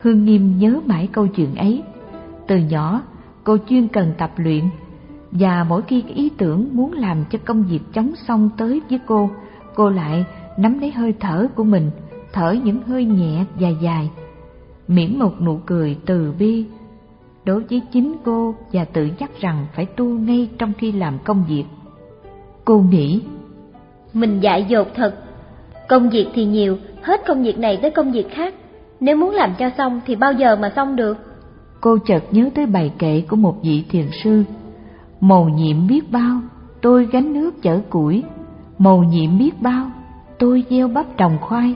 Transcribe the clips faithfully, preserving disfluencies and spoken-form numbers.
Hương Nghiêm nhớ mãi câu chuyện ấy. Từ nhỏ, cô chuyên cần tập luyện, và mỗi khi cái ý tưởng muốn làm cho công việc chóng xong tới với cô, cô lại nắm lấy hơi thở của mình, thở những hơi nhẹ và dài, mỉm một nụ cười từ bi đối với chính cô và tự nhắc rằng phải tu ngay trong khi làm công việc. Cô nghĩ, mình dại dột thật, công việc thì nhiều, hết công việc này tới công việc khác, nếu muốn làm cho xong thì bao giờ mà xong được. Cô chợt nhớ tới bài kệ của một vị thiền sư: mầu nhiệm biết bao, tôi gánh nước chở củi, mầu nhiệm biết bao, tôi gieo bắp trồng khoai.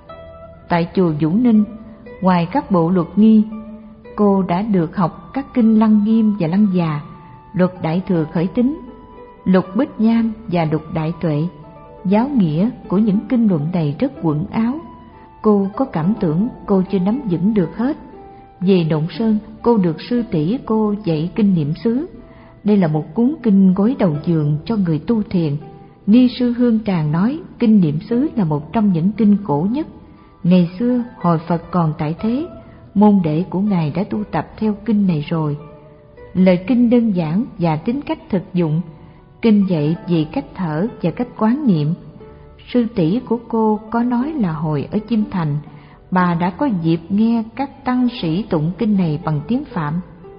Tại chùa Vũ Ninh, ngoài các bộ luật nghi, cô đã được học các kinh Lăng Nghiêm và Lăng Già, luật Đại Thừa Khởi Tín, luật Bích Nham và luật Đại Tuệ. Giáo nghĩa của những kinh luận này rất quẩn áo, cô có cảm tưởng cô chưa nắm vững được hết. Về Nộn Sơn, cô được sư tỷ cô dạy kinh niệm xứ. Đây là một cuốn kinh gối đầu giường cho người tu thiền. Ni sư Hương Tràng nói kinh niệm xứ là một trong những kinh cổ nhất. Ngày xưa hồi Phật còn tại thế, môn đệ của Ngài đã tu tập theo kinh này rồi. Lời kinh đơn giản và tính cách thực dụng. Kinh dạy về cách thở và cách quán niệm. Sư tỷ của cô có nói là hồi ở Chiêm Thành, bà đã có dịp nghe các tăng sĩ tụng kinh này bằng tiếng Phạm.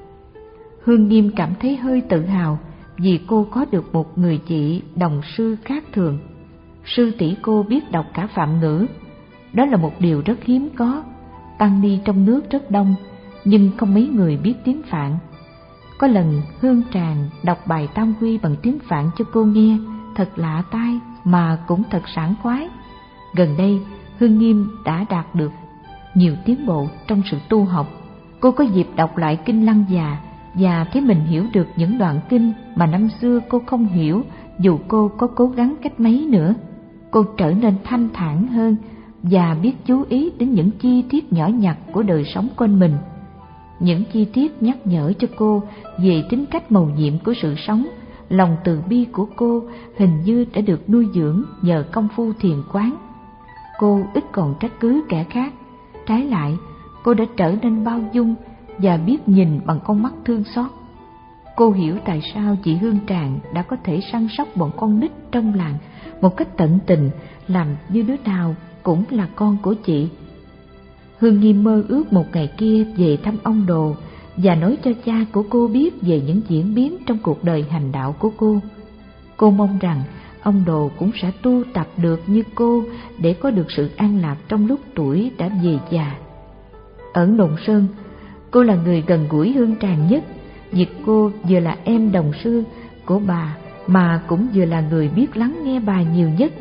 Hương Nghiêm cảm thấy hơi tự hào vì cô có được một người chị đồng sư khác thường. Sư tỷ cô biết đọc cả Phạm ngữ. Đó là một điều rất hiếm có. Tăng ni trong nước rất đông, nhưng không mấy người biết tiếng Phạn. Có lần Hương Tràng đọc bài Tam Quy bằng tiếng Phạn cho cô nghe, thật lạ tai mà cũng thật sảng khoái. Gần đây, Hương Nghiêm đã đạt được nhiều tiến bộ trong sự tu học. Cô có dịp đọc lại kinh Lăng Già và thấy mình hiểu được những đoạn kinh mà năm xưa cô không hiểu, dù cô có cố gắng cách mấy nữa. Cô trở nên thanh thản hơn và biết chú ý đến những chi tiết nhỏ nhặt của đời sống quanh mình. Những chi tiết nhắc nhở cho cô về tính cách mầu nhiệm của sự sống. Lòng từ bi của cô hình như đã được nuôi dưỡng nhờ công phu thiền quán. Cô ít còn trách cứ kẻ khác. Trái lại, cô đã trở nên bao dung và biết nhìn bằng con mắt thương xót. Cô hiểu tại sao chị Hương Tràng đã có thể săn sóc bọn con nít trong làng một cách tận tình, làm như đứa nào cũng là con của chị. Hương Nghiêm mơ ước một ngày kia về thăm ông Đồ và nói cho cha của cô biết về những diễn biến trong cuộc đời hành đạo của cô. Cô mong rằng ông Đồ cũng sẽ tu tập được như cô để có được sự an lạc trong lúc tuổi đã về già. Ở Nộn Sơn, cô là người gần gũi Hương Tràng nhất, vì cô vừa là em đồng sư của bà mà cũng vừa là người biết lắng nghe bà nhiều nhất.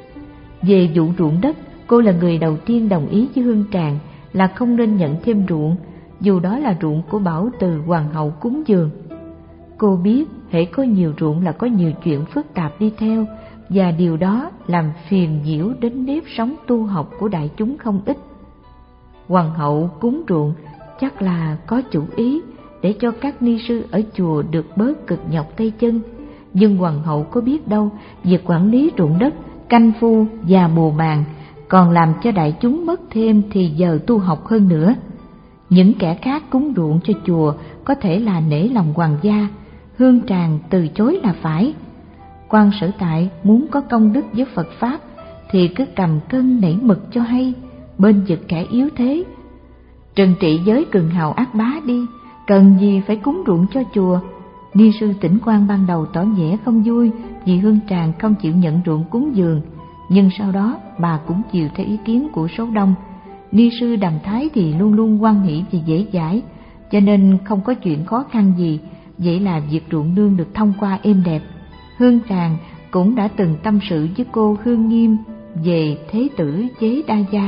Về vụ ruộng đất, cô là người đầu tiên đồng ý với Hương Tràng là không nên nhận thêm ruộng, dù đó là ruộng của Bảo Từ Hoàng hậu cúng dường. Cô biết hễ có nhiều ruộng là có nhiều chuyện phức tạp đi theo, và điều đó làm phiền nhiễu đến nếp sống tu học của đại chúng không ít. Hoàng hậu cúng ruộng chắc là có chủ ý để cho các ni sư ở chùa được bớt cực nhọc tay chân, nhưng hoàng hậu có biết đâu việc quản lý ruộng đất, canh phu và mùa màng còn làm cho đại chúng mất thêm thì giờ tu học hơn nữa. Những kẻ khác cúng ruộng cho chùa có thể là nể lòng hoàng gia, Hương Tràng từ chối là phải. Quan Sở Tại muốn có công đức với Phật Pháp thì cứ cầm cân nảy mực cho hay, bên vực kẻ yếu thế. Trừng trị giới cường hào ác bá đi, cần gì phải cúng ruộng cho chùa. Ni sư Tĩnh Quang ban đầu tỏ vẻ không vui vì Hương Tràng không chịu nhận ruộng cúng dường, nhưng sau đó bà cũng chiều theo ý kiến của số đông. Ni sư Đàm Thái thì luôn luôn hoan hỷ và dễ dãi, cho nên không có chuyện khó khăn gì, vậy là việc ruộng nương được thông qua êm đẹp. Hương Tràng cũng đã từng tâm sự với cô Hương Nghiêm về thế tử Chế Đa Gia.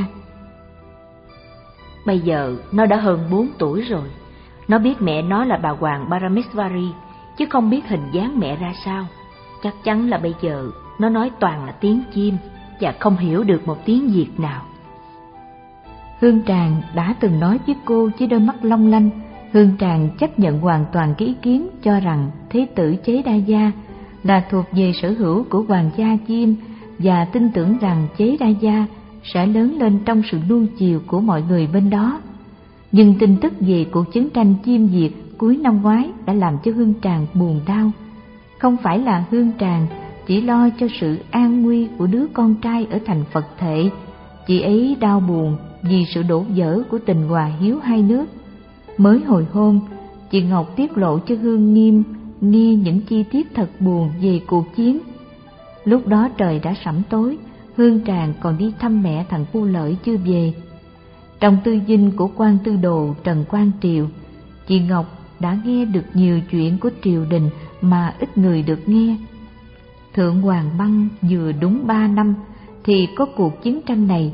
Bây giờ nó đã hơn bốn tuổi rồi. Nó biết mẹ nó là bà Hoàng Parameswari, chứ không biết hình dáng mẹ ra sao. Chắc chắn là bây giờ nó nói toàn là tiếng chim và không hiểu được một tiếng Việt nào. Hương Tràng đã từng nói với cô với đôi mắt long lanh. Hương Tràng chấp nhận hoàn toàn cái ý kiến cho rằng thế tử Chế Đa Gia là thuộc về sở hữu của hoàng gia chim, và tin tưởng rằng Chế Đa Gia sẽ lớn lên trong sự nuông chiều của mọi người bên đó. Nhưng tin tức về cuộc chiến tranh chiêm diệt cuối năm ngoái đã làm cho Hương Tràng buồn đau. Không phải là Hương Tràng chỉ lo cho sự an nguy của đứa con trai ở thành Phật Thệ, chị ấy đau buồn vì sự đổ vỡ của tình hòa hiếu hai nước. Mới hồi hôm, chị Ngọc tiết lộ cho Hương Nghiêm nghe những chi tiết thật buồn về cuộc chiến. Lúc đó trời đã sẫm tối, Hương Tràng còn đi thăm mẹ thằng Phu Lợi chưa về. Trong tư dinh của quan tư đồ Trần Quang Triều, chị Ngọc đã nghe được nhiều chuyện của triều đình mà ít người được nghe. Thượng Hoàng Băng vừa đúng ba năm thì có cuộc chiến tranh này.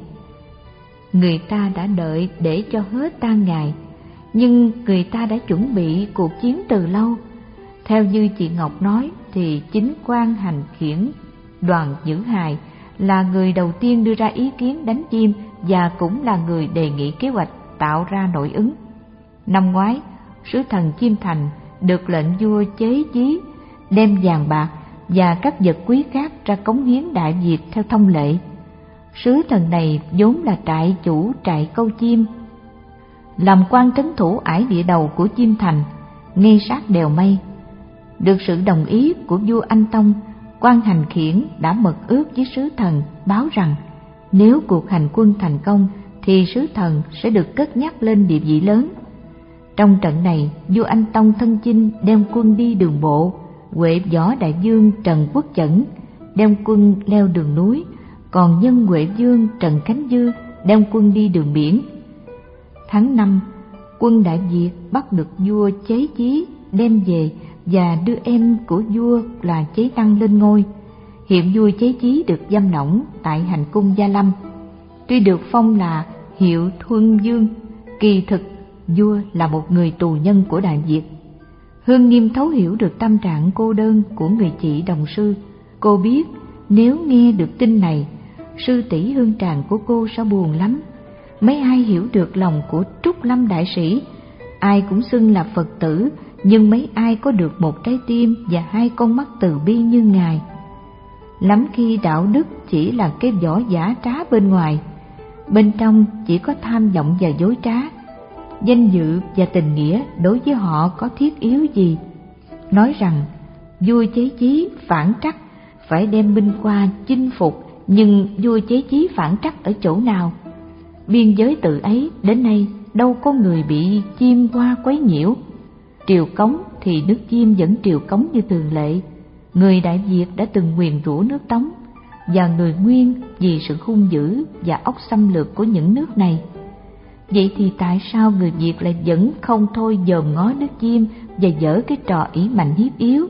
Người ta đã đợi để cho hết tan ngày, nhưng người ta đã chuẩn bị cuộc chiến từ lâu. Theo như chị Ngọc nói thì chính quan Hành Khiển, Đoàn Nhữ Hài là người đầu tiên đưa ra ý kiến đánh Chiêm và cũng là người đề nghị kế hoạch tạo ra nội ứng. Năm ngoái, sứ thần Chiêm Thành được lệnh vua chế chí đem vàng bạc và các vật quý khác ra cống hiến Đại Việt theo thông lệ. Sứ thần này vốn là trại chủ trại Câu Chiêm, làm quan trấn thủ ải địa đầu của Chiêm Thành, ngay sát đèo Mây. Được sự đồng ý của vua Anh Tông, quan Hành Khiển đã mật ước với sứ thần báo rằng nếu cuộc hành quân thành công thì sứ thần sẽ được cất nhắc lên địa vị lớn. Trong trận này, vua Anh Tông thân chinh đem quân đi đường bộ, Huệ Võ Đại Vương Trần Quốc Chẩn đem quân leo đường núi, còn Nhân Huệ Vương Trần Khánh Dư đem quân đi đường biển. Tháng năm, quân Đại Việt bắt được vua Chế Chí đem về và đưa em của vua là Chế Tăng lên ngôi. Hiện vua Chế Chí được giam lỏng tại hành cung Gia Lâm. Tuy được phong là Hiệu Thuân Vương, kỳ thực vua là một người tù nhân của Đại Việt. Hương Nghiêm thấu hiểu được tâm trạng cô đơn của người chị đồng sư. Cô biết nếu nghe được tin này, sư tỷ Hương Tràng của cô sẽ buồn lắm. Mấy ai hiểu được lòng của Trúc Lâm đại sĩ, ai cũng xưng là Phật tử, nhưng mấy ai có được một trái tim và hai con mắt từ bi như Ngài. Lắm khi đạo đức chỉ là cái vỏ giả trá bên ngoài, bên trong chỉ có tham vọng và dối trá. Danh dự và tình nghĩa đối với họ có thiết yếu gì? Nói rằng vua Chế Chí phản trắc phải đem binh qua chinh phục, nhưng vua Chế Chí phản trắc ở chỗ nào? Biên giới tự ấy đến nay đâu có người bị Chiêm qua quấy nhiễu. Triều Cống thì nước Chiêm vẫn triều cống như thường lệ. Người Đại Việt đã từng nguyền rủa nước Tống, và người Nguyên vì sự hung dữ và óc xâm lược của những nước này. Vậy thì tại sao người Việt lại vẫn không thôi dòm ngó nước Chiêm và dở cái trò ỷ mạnh hiếp yếu?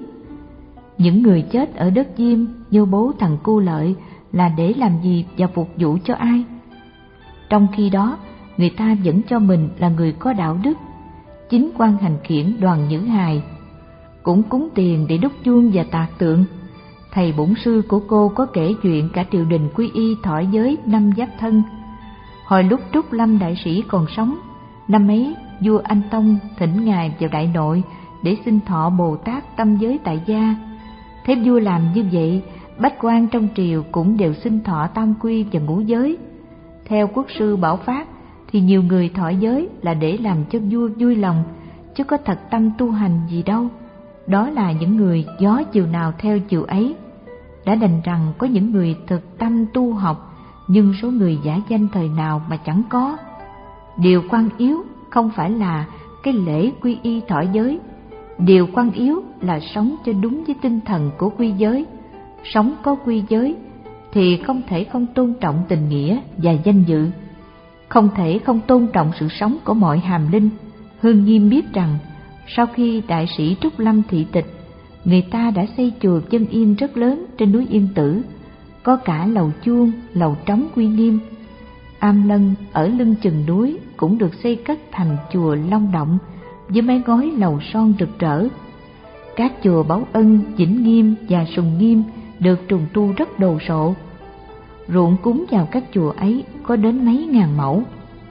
Những người chết ở đất Chiêm như bố thằng Cu Lợi là để làm gì và phục vụ cho ai? Trong khi đó, người ta vẫn cho mình là người có đạo đức. Chính quan Hành Khiển Đoàn Nhữ Hài cũng cúng tiền để đúc chuông và tạc tượng. Thầy bổn sư của cô có kể chuyện cả triều đình quy y thọ giới năm Giáp Thân. Hồi lúc Trúc Lâm đại sĩ còn sống, năm ấy vua Anh Tông thỉnh ngài vào đại nội để xin thọ Bồ Tát tâm giới tại gia. Thế vua làm như vậy, bách quan trong triều cũng đều xin thọ tam quy và ngũ giới. Theo quốc sư Bảo Phát thì nhiều người thọ giới là để làm cho vua vui lòng, chứ có thật tâm tu hành gì đâu. Đó là những người gió chiều nào theo chiều ấy. Đã đành rằng có những người thực tâm tu học, nhưng số người giả danh thời nào mà chẳng có. Điều quan yếu không phải là cái lễ quy y thọ giới. Điều quan yếu là sống cho đúng với tinh thần của quy giới. Sống có quy giới thì không thể không tôn trọng tình nghĩa và danh dự, không thể không tôn trọng sự sống của mọi hàm linh. Hương Nghiêm biết rằng sau khi đại sĩ Trúc Lâm thị tịch, người ta đã xây chùa Chân Yên rất lớn trên núi Yên Tử, có cả lầu chuông, lầu trống uy nghiêm. Am Lân ở lưng chừng núi cũng được xây cất thành chùa Long Động với mái ngói lầu son rực rỡ. Các chùa Bảo Ân, Vĩnh Nghiêm và Sùng Nghiêm được trùng tu rất đồ sộ. Ruộng cúng vào các chùa ấy có đến mấy ngàn mẫu.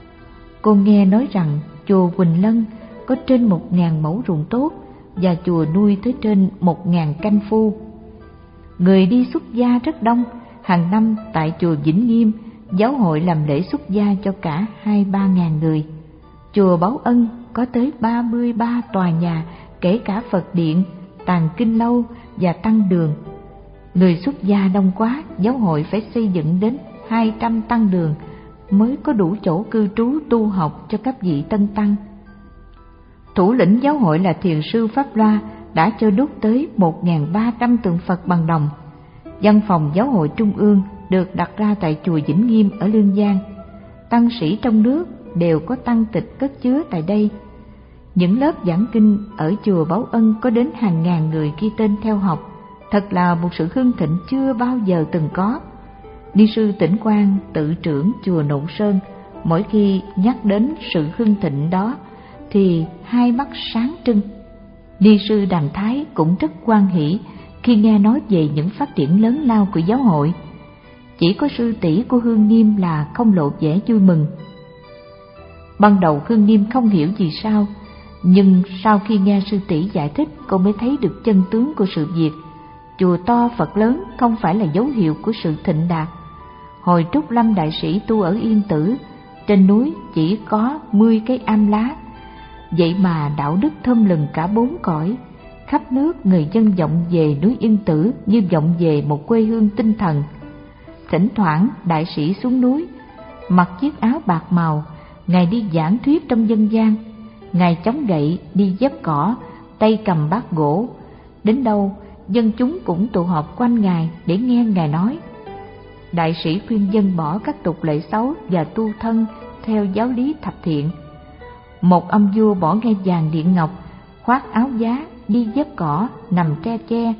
Cô nghe nói rằng chùa Quỳnh Lân có trên một ngàn mẫu ruộng tốt và chùa nuôi tới trên một ngàn canh phu. Người đi xuất gia rất đông. Hàng năm tại chùa Vĩnh Nghiêm, giáo hội làm lễ xuất gia cho cả hai ba ngàn người. Chùa Báo Ân có tới ba mươi ba tòa nhà, kể cả Phật điện, tàng kinh lâu và tăng đường. Người xuất gia đông quá, giáo hội phải xây dựng đến hai trăm tăng đường mới có đủ chỗ cư trú tu học cho các vị tân tăng. Thủ lĩnh giáo hội là thiền sư Pháp Loa đã cho đúc tới một nghìn ba trăm tượng Phật bằng đồng. Văn phòng giáo hội trung ương được đặt ra tại chùa Vĩnh Nghiêm ở Lương Giang. Tăng sĩ trong nước đều có tăng tịch cất chứa tại đây. Những lớp giảng kinh ở chùa Báo Ân có đến hàng ngàn người ghi tên theo học, thật là một sự hưng thịnh chưa bao giờ từng có. Ni sư Tĩnh Quang, tự trưởng chùa Nộn Sơn, mỗi khi nhắc đến sự hưng thịnh đó thì hai mắt sáng trưng. Ni sư Đàm Thái cũng rất hoan hỷ khi nghe nói về những phát triển lớn lao của giáo hội. Chỉ có sư tỷ của Hương Nghiêm là không lộ vẻ vui mừng. Ban đầu Hương Nghiêm không hiểu vì sao, nhưng sau khi nghe sư tỷ giải thích, cô mới thấy được chân tướng của sự việc. Chùa to Phật lớn không phải là dấu hiệu của sự thịnh đạt. Hồi Trúc Lâm đại sĩ tu ở Yên Tử, trên núi chỉ có mươi cây am lá, vậy mà đạo đức thơm lừng cả bốn cõi. Khắp nước người dân vọng về núi Yên Tử như vọng về một quê hương tinh thần. Thỉnh thoảng đại sĩ xuống núi, mặc chiếc áo bạc màu, ngài đi giảng thuyết trong dân gian. Ngài chống gậy đi dép cỏ, tay cầm bát gỗ. Đến đâu dân chúng cũng tụ họp quanh ngài để nghe ngài nói. Đại sĩ khuyên dân bỏ các tục lệ xấu và tu thân theo giáo lý thập thiện. Một ông vua bỏ ngai vàng điện ngọc, khoác áo giá, đi dép cỏ, nằm tre che,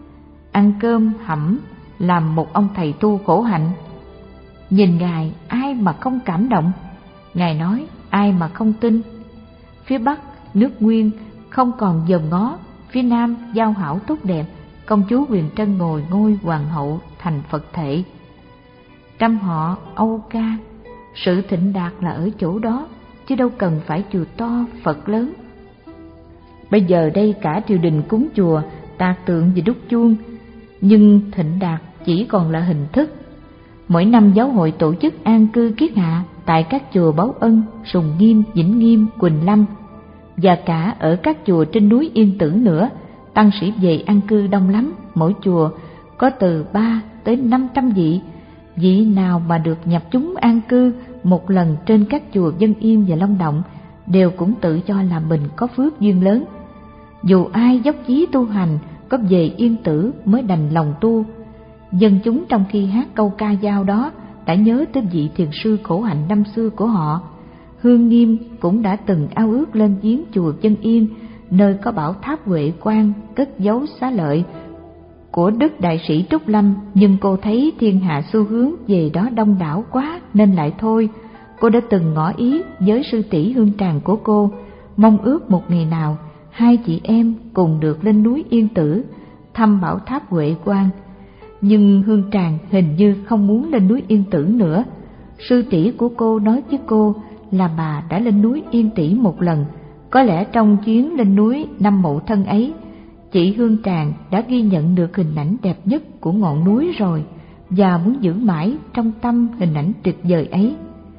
ăn cơm hẩm, làm một ông thầy tu khổ hạnh. Nhìn ngài ai mà không cảm động, ngài nói ai mà không tin. Phía Bắc nước Nguyên không còn dòm ngó, phía Nam giao hảo tốt đẹp, công chúa Huyền Trân ngồi ngôi hoàng hậu thành Phật thể. Trăm họ Âu ca, sự thịnh đạt là ở chỗ đó, chứ đâu cần phải chùa to Phật lớn. Bây giờ đây cả triều đình cúng chùa, tạc tượng và đúc chuông, nhưng thịnh đạt chỉ còn là hình thức. Mỗi năm giáo hội tổ chức an cư kiết hạ tại các chùa Báo Ân, Sùng Nghiêm, Vĩnh Nghiêm, Quỳnh Lâm, và cả ở các chùa trên núi Yên Tử nữa. Tăng sĩ về an cư đông lắm, mỗi chùa có từ ba tới năm trăm vị. Vị nào mà được nhập chúng an cư một lần trên các chùa Vân Yên và Long Động đều cũng tự cho là mình có phước duyên lớn. Dù ai dốc chí tu hành, có về Yên Tử mới đành lòng tu. Dân chúng trong khi hát câu ca dao đó đã nhớ tới vị thiền sư khổ hạnh năm xưa của họ. Hương Nghiêm cũng đã từng ao ước lên viếng chùa Vân Yên, nơi có bảo tháp Huệ Quang cất giấu xá lợi của Đức Đại sĩ Trúc Lâm, nhưng cô thấy thiên hạ xu hướng về đó đông đảo quá nên lại thôi. Cô đã từng ngỏ ý với sư tỷ Hương Tràng của cô, mong ước một ngày nào hai chị em cùng được lên núi Yên Tử thăm bảo tháp Huệ Quang. Nhưng Hương Tràng hình như không muốn lên núi Yên Tử nữa. Sư tỷ của cô nói với cô là bà đã lên núi Yên Tỷ một lần. Có lẽ trong chuyến lên núi năm Mậu Thân ấy, chị Hương Tràng đã ghi nhận được hình ảnh đẹp nhất của ngọn núi rồi, và muốn giữ mãi trong tâm hình ảnh tuyệt vời ấy.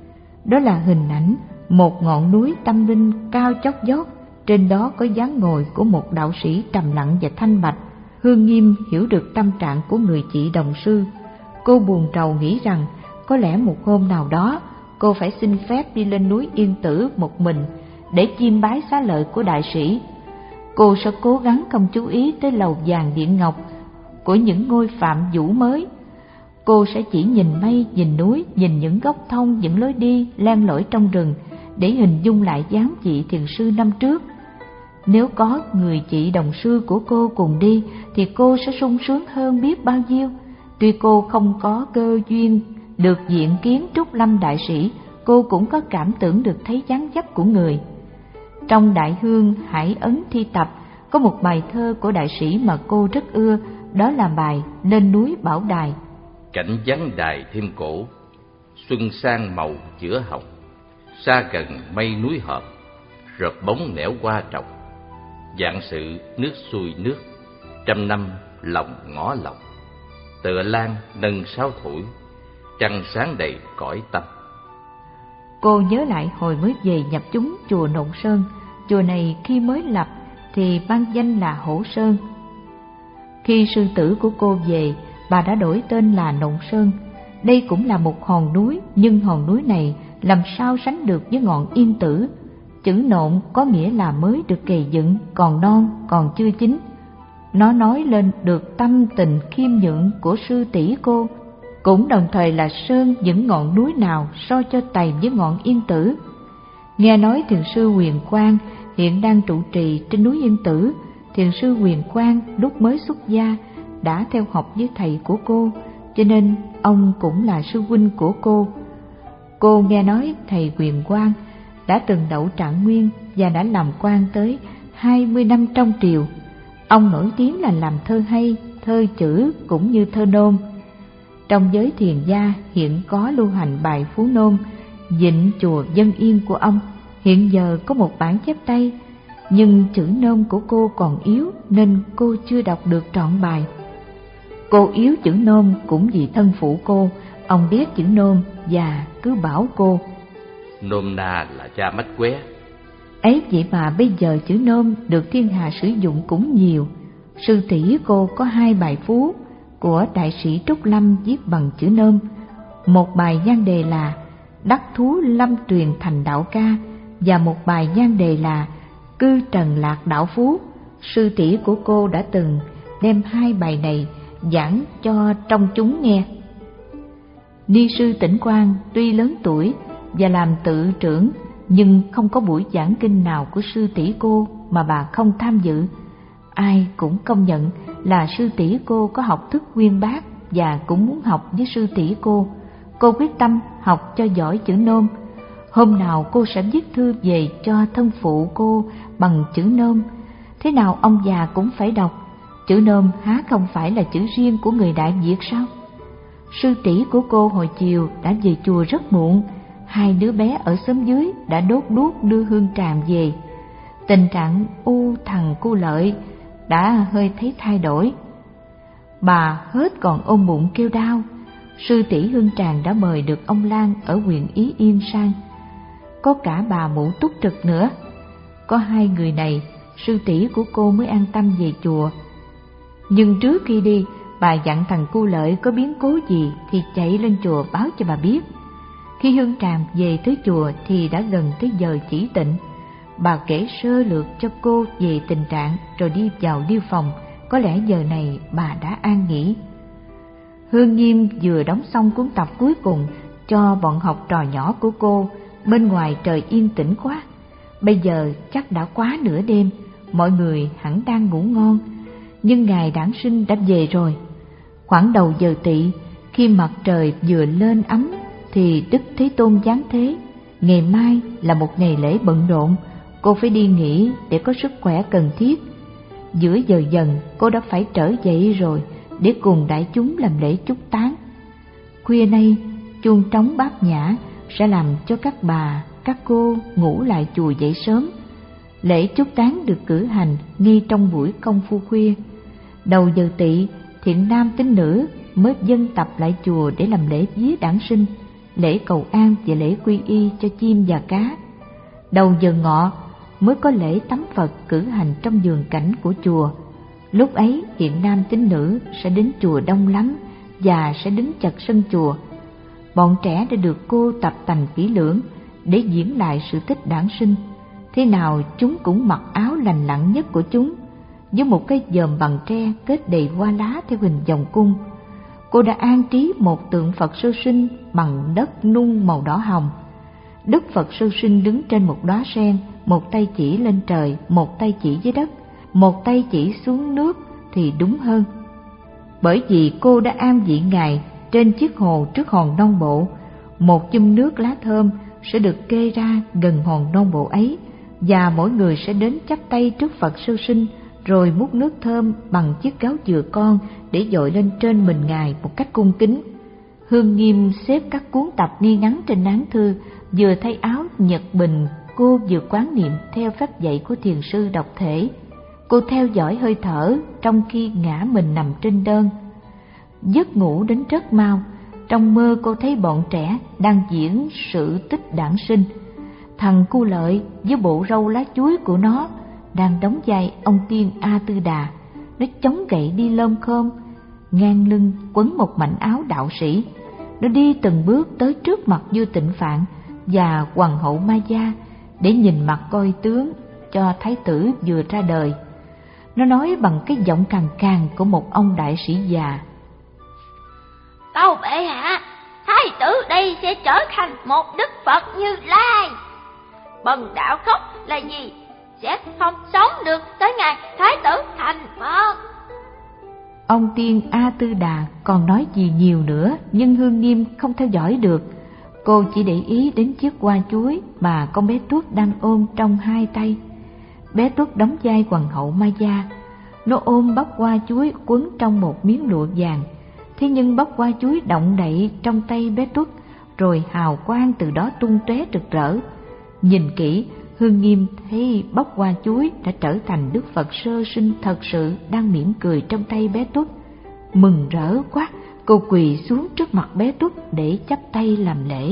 Đó là hình ảnh một ngọn núi tâm linh cao chót vót, trên đó có dáng ngồi của một đạo sĩ trầm lặng và thanh bạch. Hương Nghiêm hiểu được tâm trạng của người chị đồng sư. Cô buồn rầu nghĩ rằng có lẽ một hôm nào đó cô phải xin phép đi lên núi Yên Tử một mình để chiêm bái xá lợi của đại sĩ. Cô sẽ cố gắng không chú ý tới lầu vàng điện ngọc của những ngôi phạm vũ mới. Cô sẽ chỉ nhìn mây, nhìn núi, nhìn những gốc thông, những lối đi len lỏi trong rừng để hình dung lại dáng vị thiền sư năm trước. Nếu có người chị đồng sư của cô cùng đi thì cô sẽ sung sướng hơn biết bao nhiêu. Tuy cô không có cơ duyên được diện kiến Trúc Lâm đại sĩ, cô cũng có cảm tưởng được thấy dáng dấp của người. Trong Đại Hương Hải Ấn Thi Tập có một bài thơ của đại sĩ mà cô rất ưa, đó là bài Lên núi Bảo Đài. Cảnh vắng đài thêm cổ, xuân sang màu chữa hồng, xa gần mây núi hợp, rợp bóng nẻo qua trồng. Vạn sự nước xuôi nước, trăm năm lòng ngó lòng, tựa lan nâng sáo thổi, trăng sáng đầy cõi tâm. Cô nhớ lại hồi mới về nhập chúng chùa Nộn Sơn. Chùa này khi mới lập thì ban danh là Hổ Sơn. Khi sư tử của cô về, bà đã đổi tên là Nộn Sơn. Đây cũng là một hòn núi, nhưng hòn núi này làm sao sánh được với ngọn Yên Tử. Chữ Nộn có nghĩa là mới được kề dựng, còn non, còn chưa chín. Nó nói lên được tâm tình khiêm nhượng của sư tỷ cô, cũng đồng thời là sơn những ngọn núi nào so cho tày với ngọn Yên Tử. Nghe nói thiền sư Huyền Quang hiện đang trụ trì trên núi Yên Tử. Thiền sư Huyền Quang lúc mới xuất gia đã theo học với thầy của cô, cho nên ông cũng là sư huynh của cô. Cô nghe nói thầy Huyền Quang đã từng đậu trạng nguyên và đã làm quan tới hai mươi năm trong triều. Ông nổi tiếng là làm thơ hay, thơ chữ cũng như thơ nôm. Trong giới thiền gia hiện có lưu hành bài Phú Nôm, Vịnh chùa Dân Yên của ông. Hiện giờ có một bản chép tay, nhưng chữ nôm của cô còn yếu nên cô chưa đọc được trọn bài. Cô yếu chữ nôm cũng vì thân phụ cô, ông biết chữ nôm và cứ bảo cô. Nôm na là cha mách qué. Ấy vậy mà bây giờ chữ nôm được thiên hạ sử dụng cũng nhiều. Sư tỷ cô có hai bài phú của đại sĩ Trúc Lâm viết bằng chữ nôm. Một bài nhan đề là Đắc thú lâm truyền thành đạo ca, và một bài nhan đề là Cư trần lạc đạo phú. Sư tỷ của cô đã từng đem hai bài này giảng cho trong chúng nghe. Ni sư Tĩnh Quang tuy lớn tuổi và làm tự trưởng, nhưng không có buổi giảng kinh nào của sư tỷ cô mà bà không tham dự. Ai cũng công nhận là sư tỷ cô có học thức uyên bác và cũng muốn học với sư tỷ cô. Cô quyết tâm học cho giỏi chữ nôm. Hôm nào cô sẽ viết thư về cho thân phụ cô bằng chữ nôm. Thế nào ông già cũng phải đọc. Chữ nôm há không phải là chữ riêng của người Đại Việt sao? Sư tỷ của cô hồi chiều đã về chùa rất muộn. Hai đứa bé ở xóm dưới đã đốt đuốc đưa hương tràm về. Tình trạng u thằng cu Lợi đã hơi thấy thay đổi. Bà hết còn ôm bụng kêu đau. Sư tỷ Hương Tràng đã mời được ông Lan ở huyện Ý Yên sang. Có cả bà Mụ Túc Trực nữa. Có hai người này, sư tỷ của cô mới an tâm về chùa. Nhưng trước khi đi, bà dặn thằng cu Lợi có biến cố gì thì chạy lên chùa báo cho bà biết. Khi Hương Tràm về tới chùa thì đã gần tới giờ chỉ tịnh. Bà kể sơ lược cho cô về tình trạng rồi đi vào điêu phòng. Có lẽ giờ này bà đã an nghỉ. Hương Nghiêm vừa đóng xong cuốn tập cuối cùng cho bọn học trò nhỏ của cô. Bên ngoài trời yên tĩnh quá. Bây giờ chắc đã quá nửa đêm, mọi người hẳn đang ngủ ngon. Nhưng ngày Đản Sinh đã về rồi. Khoảng đầu giờ tỵ, khi mặt trời vừa lên ấm thì Đức Thế Tôn giáng thế. Ngày mai là một ngày lễ bận rộn, cô phải đi nghỉ để có sức khỏe cần thiết. Giữa giờ dần cô đã phải trở dậy rồi để cùng đại chúng làm lễ chúc táng. Khuya nay chuông trống Bát Nhã sẽ làm cho các bà, các cô ngủ lại chùa dậy sớm. Lễ chúc táng được cử hành ngay trong buổi công phu khuya. Đầu giờ tỵ, thiện nam tín nữ mới dân tập lại chùa để làm lễ vía Đản Sinh, lễ cầu an và lễ quy y cho chim và cá. Đầu giờ ngọ mới có lễ tắm Phật cử hành trong vườn cảnh của chùa. Lúc ấy thiện nam tín nữ sẽ đến chùa đông lắm và sẽ đứng chật sân chùa. Bọn trẻ đã được cô tập tành kỹ lưỡng để diễn lại sự tích Đản Sinh. Thế nào chúng cũng mặc áo lành lặn nhất của chúng, với một cái dòm bằng tre kết đầy hoa lá theo hình vòng cung. Cô đã an trí một tượng Phật sơ sinh bằng đất nung màu đỏ hồng. Đức Phật sơ sinh đứng trên một đóa sen, một tay chỉ lên trời, một tay chỉ dưới đất, một tay chỉ xuống nước thì đúng hơn. Bởi vì cô đã an vị Ngài trên chiếc hồ trước hòn non bộ. Một chum nước lá thơm sẽ được kê ra gần hòn non bộ ấy, và mỗi người sẽ đến chắp tay trước Phật sơ sinh, rồi múc nước thơm bằng chiếc gáo dừa con để dội lên trên mình Ngài một cách cung kính. Hương Nghiêm xếp các cuốn tập ngay ngắn trên án thư, vừa thay áo nhật bình, cô vừa quán niệm theo pháp dạy của thiền sư độc thể. Cô theo dõi hơi thở trong khi ngã mình nằm trên đơn. Giấc ngủ đến rất mau, trong mơ cô thấy bọn trẻ đang diễn sự tích đản sinh. Thằng Cu Lợi với bộ râu lá chuối của nó đang đóng vai ông tiên A Tư Đà. Nó chống gậy đi lơm khơm, ngang lưng quấn một mảnh áo đạo sĩ. Nó đi từng bước tới trước mặt vua Tịnh Phạn và hoàng hậu Ma Gia để nhìn mặt coi tướng cho thái tử vừa ra đời. Nó nói bằng cái giọng cằn cằn của một ông đại sĩ già: Tâu bệ hạ, thái tử đây sẽ trở thành một đức Phật Như Lai. Bần đạo khóc là gì? Sẽ không sống được tới ngày thái tử thành Phật. Ông tiên A Tư Đà còn nói gì nhiều nữa, nhưng Hương Nghiêm không theo dõi được. Cô chỉ để ý đến chiếc hoa chuối mà con bé Tuốt đang ôm trong hai tay. Bé Tuốt đóng vai hoàng hậu Ma Gia. Nó ôm bắp hoa chuối quấn trong một miếng lụa vàng. Thế nhưng bắp hoa chuối động đậy trong tay bé Tuốt, rồi hào quang từ đó tung tóe rực rỡ. Nhìn kỹ, Hương Nghiêm thấy bắp hoa chuối đã trở thành Đức Phật sơ sinh thật sự đang mỉm cười trong tay bé Tuốt. Mừng rỡ quá, cô quỳ xuống trước mặt bé Tuốt để chắp tay làm lễ.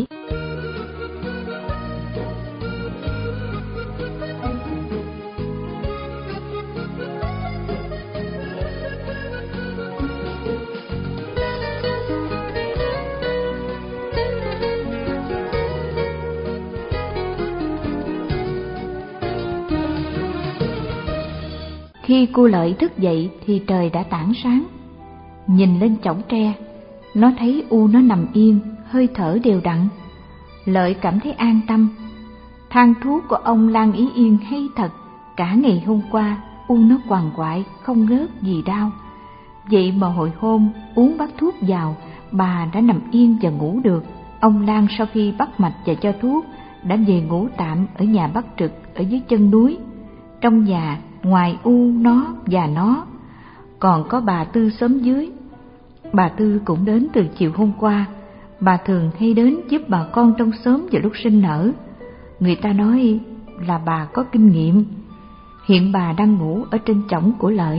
Khi Cu Lợi thức dậy thì trời đã tảng sáng. Nhìn lên chõng tre, nó thấy U nó nằm yên, hơi thở đều đặn. Lợi cảm thấy an tâm. Thang thuốc của ông Lan Ý Yên hay thật. Cả ngày hôm qua U nó quằn quại không ngớt vì đau. Vậy mà hồi hôm uống bát thuốc vào, bà đã nằm yên và ngủ được. Ông Lan sau khi bắt mạch và cho thuốc đã về ngủ tạm ở nhà bác Trực ở dưới chân núi. Trong nhà ngoài U nó và nó còn có bà Tư xóm dưới. Bà Tư cũng đến từ chiều hôm qua. Bà thường hay đến giúp bà con trong xóm vào lúc sinh nở. Người ta nói là bà có kinh nghiệm. Hiện bà đang ngủ ở trên chõng của Lợi.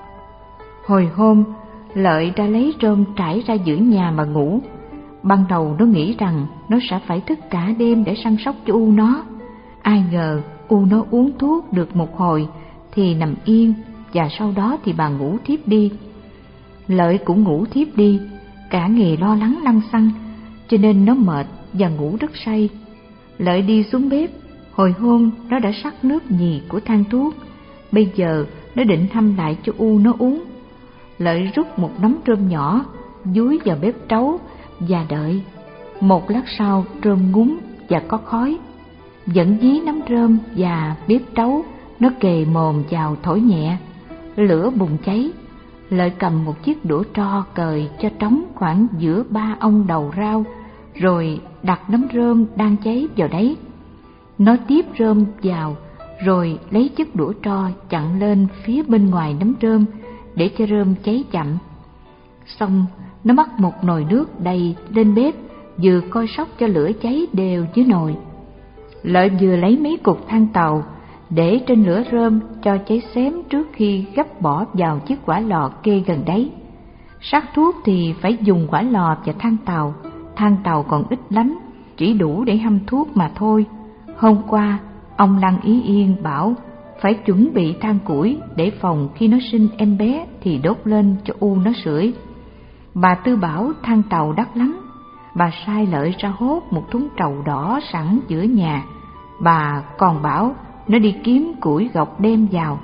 Hồi hôm Lợi đã lấy rơm trải ra giữa nhà mà ngủ. Ban đầu nó nghĩ rằng nó sẽ phải thức cả đêm để săn sóc cho U nó. Ai ngờ U nó uống thuốc được một hồi thì nằm yên, và sau đó thì bà ngủ thiếp đi. Lợi cũng ngủ thiếp đi. Cả ngày lo lắng lăng xăng, cho nên nó mệt và ngủ rất say. Lợi đi xuống bếp. Hồi hôm nó đã sắc nước nhì của thang thuốc. Bây giờ nó định hâm lại cho U nó uống. Lợi rút một nắm rơm nhỏ, dúi vào bếp trấu và đợi. Một lát sau rơm ngúng và có khói. Dẫn dí nắm rơm và bếp trấu, nó kề mồm vào thổi nhẹ. Lửa bùng cháy. Lợi cầm một chiếc đũa tro cời cho trống khoảng giữa ba ong đầu rau, rồi đặt nắm rơm đang cháy vào đấy. Nó tiếp rơm vào, rồi lấy chiếc đũa tro chặn lên phía bên ngoài nắm rơm để cho rơm cháy chậm. Xong, nó mắc một nồi nước đầy lên bếp, vừa coi sóc cho lửa cháy đều dưới nồi. Lợi vừa lấy mấy cục than tàu để trên lửa rơm cho cháy xém trước khi gấp bỏ vào chiếc hỏa lò kê gần đấy. Sắc thuốc thì phải dùng hỏa lò và than tàu. Than tàu còn ít lắm, chỉ đủ để hâm thuốc mà thôi. Hôm qua ông Lăng Ý Yên bảo phải chuẩn bị than củi để phòng khi nó sinh em bé thì đốt lên cho U nó sưởi. Bà Tư bảo than tàu đắt lắm. Bà sai Lợi ra hốt một thúng trầu đỏ sẵn giữa nhà. Bà còn bảo nó đi kiếm củi gọc đem vào.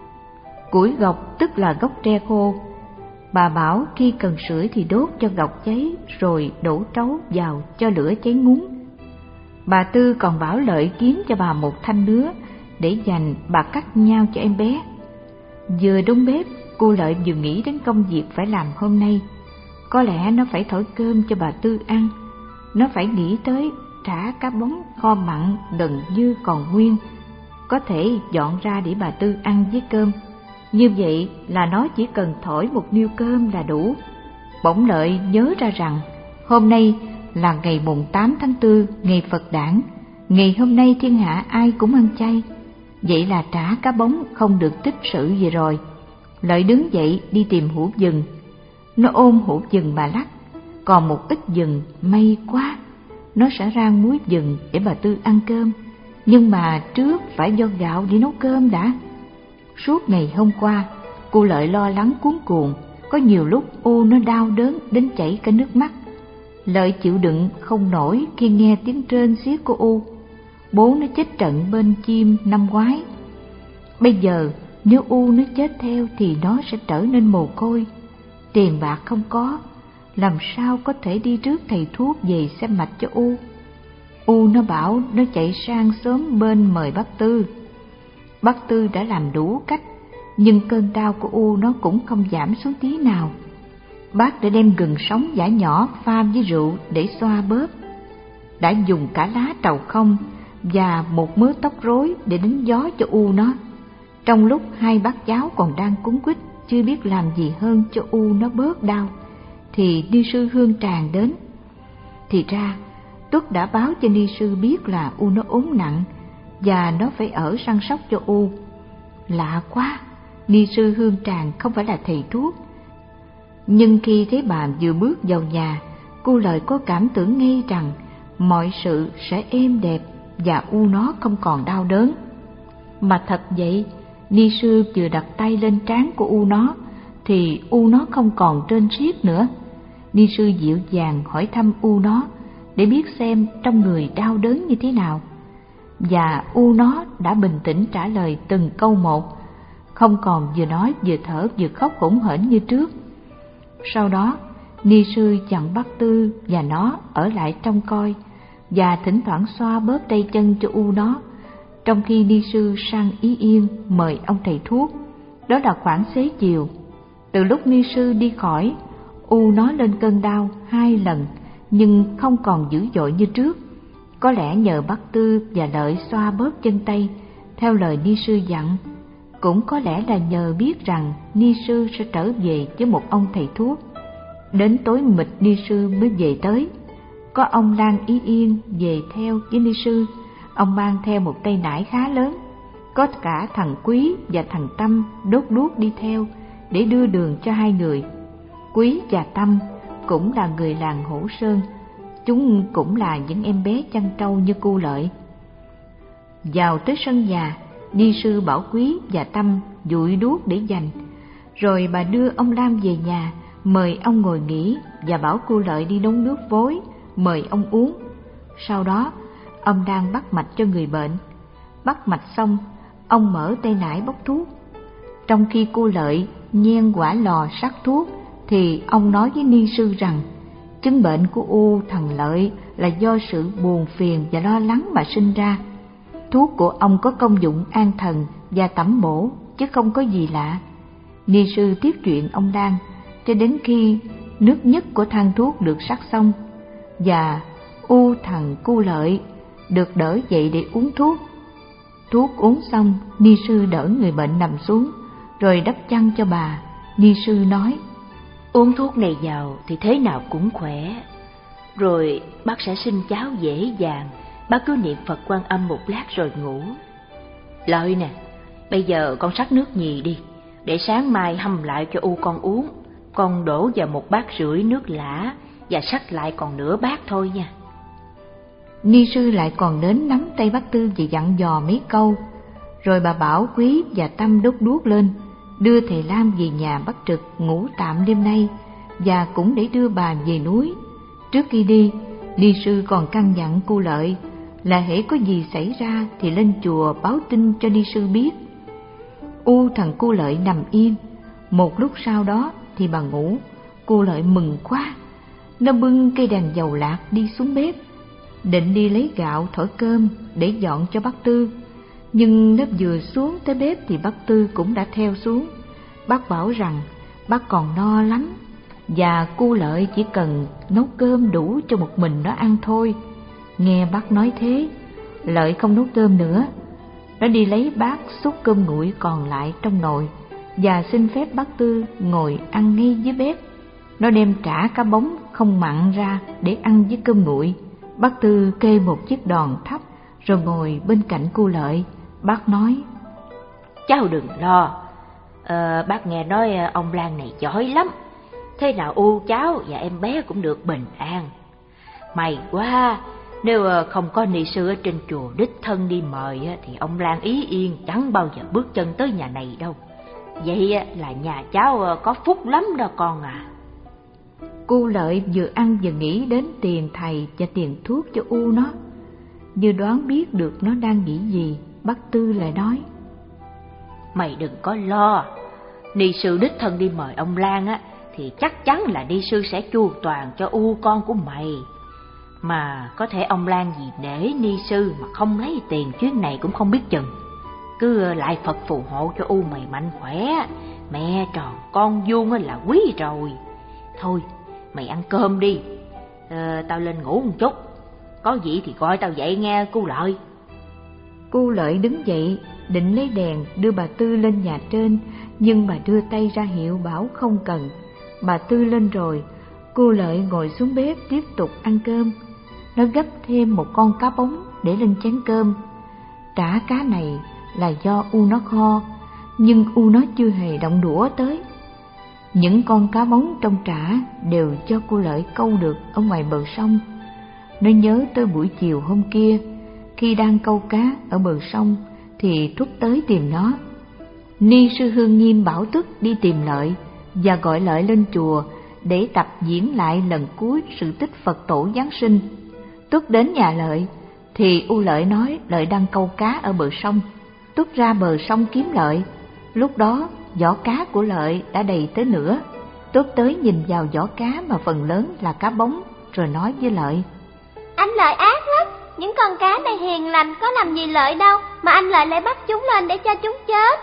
Củi gọc tức là gốc tre khô. Bà bảo khi cần sưởi thì đốt cho gọc cháy, rồi đổ trấu vào cho lửa cháy ngúng. Bà Tư còn bảo Lợi kiếm cho bà một thanh nứa để dành bà cắt nhau cho em bé. Vừa đun bếp, cô Lợi vừa nghĩ đến công việc phải làm hôm nay. Có lẽ nó phải thổi cơm cho bà Tư ăn. Nó phải nghĩ tới chả cá bóng kho mặn gần như còn nguyên, có thể dọn ra để bà Tư ăn với cơm. Như vậy là nó chỉ cần thổi một niêu cơm là đủ. Bỗng Lợi nhớ ra rằng hôm nay là ngày mùng tám tháng tư, ngày Phật đản. Ngày hôm nay thiên hạ ai cũng ăn chay. Vậy là trả cá bóng không được tích sự gì rồi. Lợi đứng dậy đi tìm hũ vừng. Nó ôm hũ vừng mà lắc. còn một ít vừng, may quá. Nó sẽ rang muối vừng để bà Tư ăn cơm, nhưng mà trước phải vo gạo để nấu cơm đã. Suốt ngày hôm qua, cô Lợi lo lắng cuống cuồng, có nhiều lúc ô nó đau đớn đến chảy cả nước mắt. Lợi chịu đựng không nổi khi nghe tiếng trên xiết của U. Bố nó chết trận bên chim năm ngoái. Bây giờ nếu U nó chết theo thì nó sẽ trở nên mồ côi. Tiền bạc không có, làm sao có thể đi trước thầy thuốc về xem mạch cho U. U nó bảo nó chạy sang xóm bên mời bác Tư. Bác Tư đã làm đủ cách, nhưng cơn đau của U nó cũng không giảm xuống tí nào. Bác đã đem gừng sống giã nhỏ pha với rượu để xoa bóp, đã dùng cả lá trầu không và một mớ tóc rối để đánh gió cho U nó. Trong lúc hai bác cháu còn đang cuống quýt chưa biết làm gì hơn cho U nó bớt đau, thì ni sư Hương Tràng đến. Thì ra Tuất đã báo cho ni sư biết là U nó ốm nặng và nó phải ở săn sóc cho U. Lạ quá, ni sư Hương Tràng không phải là thầy thuốc. Nhưng khi thấy bà vừa bước vào nhà, cô Lợi có cảm tưởng ngay rằng mọi sự sẽ êm đẹp và U nó không còn đau đớn. Mà thật vậy, ni sư vừa đặt tay lên trán của U nó thì U nó không còn trên xiết nữa. Ni sư dịu dàng hỏi thăm U nó để biết xem trong người đau đớn như thế nào. Và U nó đã bình tĩnh trả lời từng câu một, không còn vừa nói vừa thở vừa khóc hỗn hển như trước. Sau đó, ni sư dặn bác Tư và nó ở lại trông coi và thỉnh thoảng xoa bóp tay chân cho U nó, trong khi ni sư sang Ý Yên mời ông thầy thuốc. Đó là khoảng xế chiều. Từ lúc ni sư đi khỏi, U nó lên cơn đau hai lần nhưng không còn dữ dội như trước. Có lẽ nhờ bác Tư và Lợi xoa bóp chân tay theo lời ni sư dặn, cũng có lẽ là nhờ biết rằng ni sư sẽ trở về với một ông thầy thuốc. Đến tối mịt ni sư mới về tới. Có ông Lan Ý Yên về theo với ni sư. Ông mang theo một tay nải khá lớn. Có cả thằng Quý và thằng Tâm đốt đuốc đi theo để đưa đường cho hai người. Quý và Tâm cũng là người làng Hổ Sơn. Chúng cũng là những em bé chăn trâu như cô Lợi. Vào tới sân nhà, ni sư bảo Quý và Tâm dụi đuốc để dành. Rồi bà đưa ông Lam về nhà, mời ông ngồi nghỉ và bảo cô Lợi đi nấu nước vối, mời ông uống. Sau đó, ông đang bắt mạch cho người bệnh. Bắt mạch xong, ông mở tay nải bốc thuốc. Trong khi cô Lợi nhen quả lò sắc thuốc, thì ông nói với ni sư rằng chứng bệnh của U thằng Lợi là do sự buồn phiền và lo lắng mà sinh ra. Thuốc của ông có công dụng an thần và tẩm bổ, chứ không có gì lạ. Ni sư tiếp chuyện ông Lan cho đến khi nước nhất của thang thuốc được sắc xong và U thằng cô Lợi được đỡ dậy để uống thuốc. Thuốc uống xong, ni sư đỡ người bệnh nằm xuống rồi đắp chăn cho bà. Ni sư nói: Uống thuốc này vào thì thế nào cũng khỏe. Rồi bác sẽ sinh cháu dễ dàng. Bác cứ niệm Phật Quan Âm một lát rồi ngủ. Lợi nè, bây giờ con sắc nước nhì đi, để sáng mai hâm lại cho U con uống. Con đổ vào một bát rưỡi nước lã và sắc lại còn nửa bát thôi nha. Ni sư lại còn đến nắm tay bác Tư và dặn dò mấy câu. Rồi bà bảo Quý và Tâm đốt đuốc lên, đưa thầy Lam về nhà bắt trực ngủ tạm đêm nay, và cũng để đưa bà về núi. Trước khi đi, ni sư còn căn dặn cô Lợi là hễ có gì xảy ra thì lên chùa báo tin cho ni sư biết. U thằng cô Lợi nằm yên. Một lúc sau đó thì bà ngủ. Cô Lợi mừng quá, nó bưng cây đèn dầu lạc đi xuống bếp, định đi lấy gạo thổi cơm để dọn cho bác Tư. Nhưng nó vừa xuống tới bếp thì bác Tư cũng đã theo xuống. Bác bảo rằng bác còn no lắm và cô Lợi chỉ cần nấu cơm đủ cho một mình nó ăn thôi. Nghe bác nói thế, Lợi không nấu cơm nữa. Nó đi lấy bát xúc cơm nguội còn lại trong nồi và xin phép bác Tư ngồi ăn ngay dưới bếp. Nó đem trả cá bóng không mặn ra để ăn với cơm nguội. Bác Tư kê một chiếc đòn thấp rồi ngồi bên cạnh cô Lợi. Bác nói: Cháu đừng lo, ờ, bác nghe nói ông Lan này giỏi lắm. thế nào U cháu và em bé cũng được bình an. May quá, nếu không có ni sư ở trên chùa đích thân đi mời thì ông Lan ý yên chẳng bao giờ bước chân tới nhà này đâu. Vậy là nhà cháu có phúc lắm đó con à. Cô Lợi vừa ăn vừa nghĩ đến tiền thầy và tiền thuốc cho U nó. Như đoán biết được nó đang nghĩ gì, bác Tư lại nói: Mày đừng có lo, ni sư đích thân đi mời ông Lan á thì chắc chắn là ni sư sẽ chu toàn cho U con của mày. Mà có thể ông Lan vì nể ni sư mà không lấy tiền chuyến này cũng không biết chừng. Cứ lại Phật phù hộ cho U mày mạnh khỏe, mẹ tròn con vuông là quý rồi. Thôi mày ăn cơm đi, ờ, tao lên ngủ một chút, có gì thì gọi tao dậy nghe cô Lợi. Cô Lợi đứng dậy định lấy đèn đưa bà Tư lên nhà trên, nhưng bà đưa tay ra hiệu bảo không cần. Bà Tư lên rồi, cô Lợi ngồi xuống bếp tiếp tục ăn cơm. Nó gấp thêm một con cá bống để lên chén cơm. Chả cá này là do U nó kho, nhưng U nó chưa hề động đũa tới. Những con cá bống trong chả đều cho cô Lợi câu được ở ngoài bờ sông. Nó nhớ tới buổi chiều hôm kia, khi đang câu cá ở bờ sông thì Tuất tới tìm nó. Ni sư Hương Nghiêm bảo Tuất đi tìm Lợi và gọi Lợi lên chùa để tập diễn lại lần cuối sự tích Phật tổ Giáng sinh. Tuất đến nhà Lợi thì U Lợi nói Lợi đang câu cá ở bờ sông. Tuất ra bờ sông kiếm Lợi. Lúc đó vỏ cá của Lợi đã đầy tới nửa. Tuất tới nhìn vào vỏ cá mà phần lớn là cá bống, rồi nói với Lợi: Anh Lợi ác lắm, những con cá này hiền lành có làm gì Lợi đâu, mà anh Lợi lại bắt chúng lên để cho chúng chết.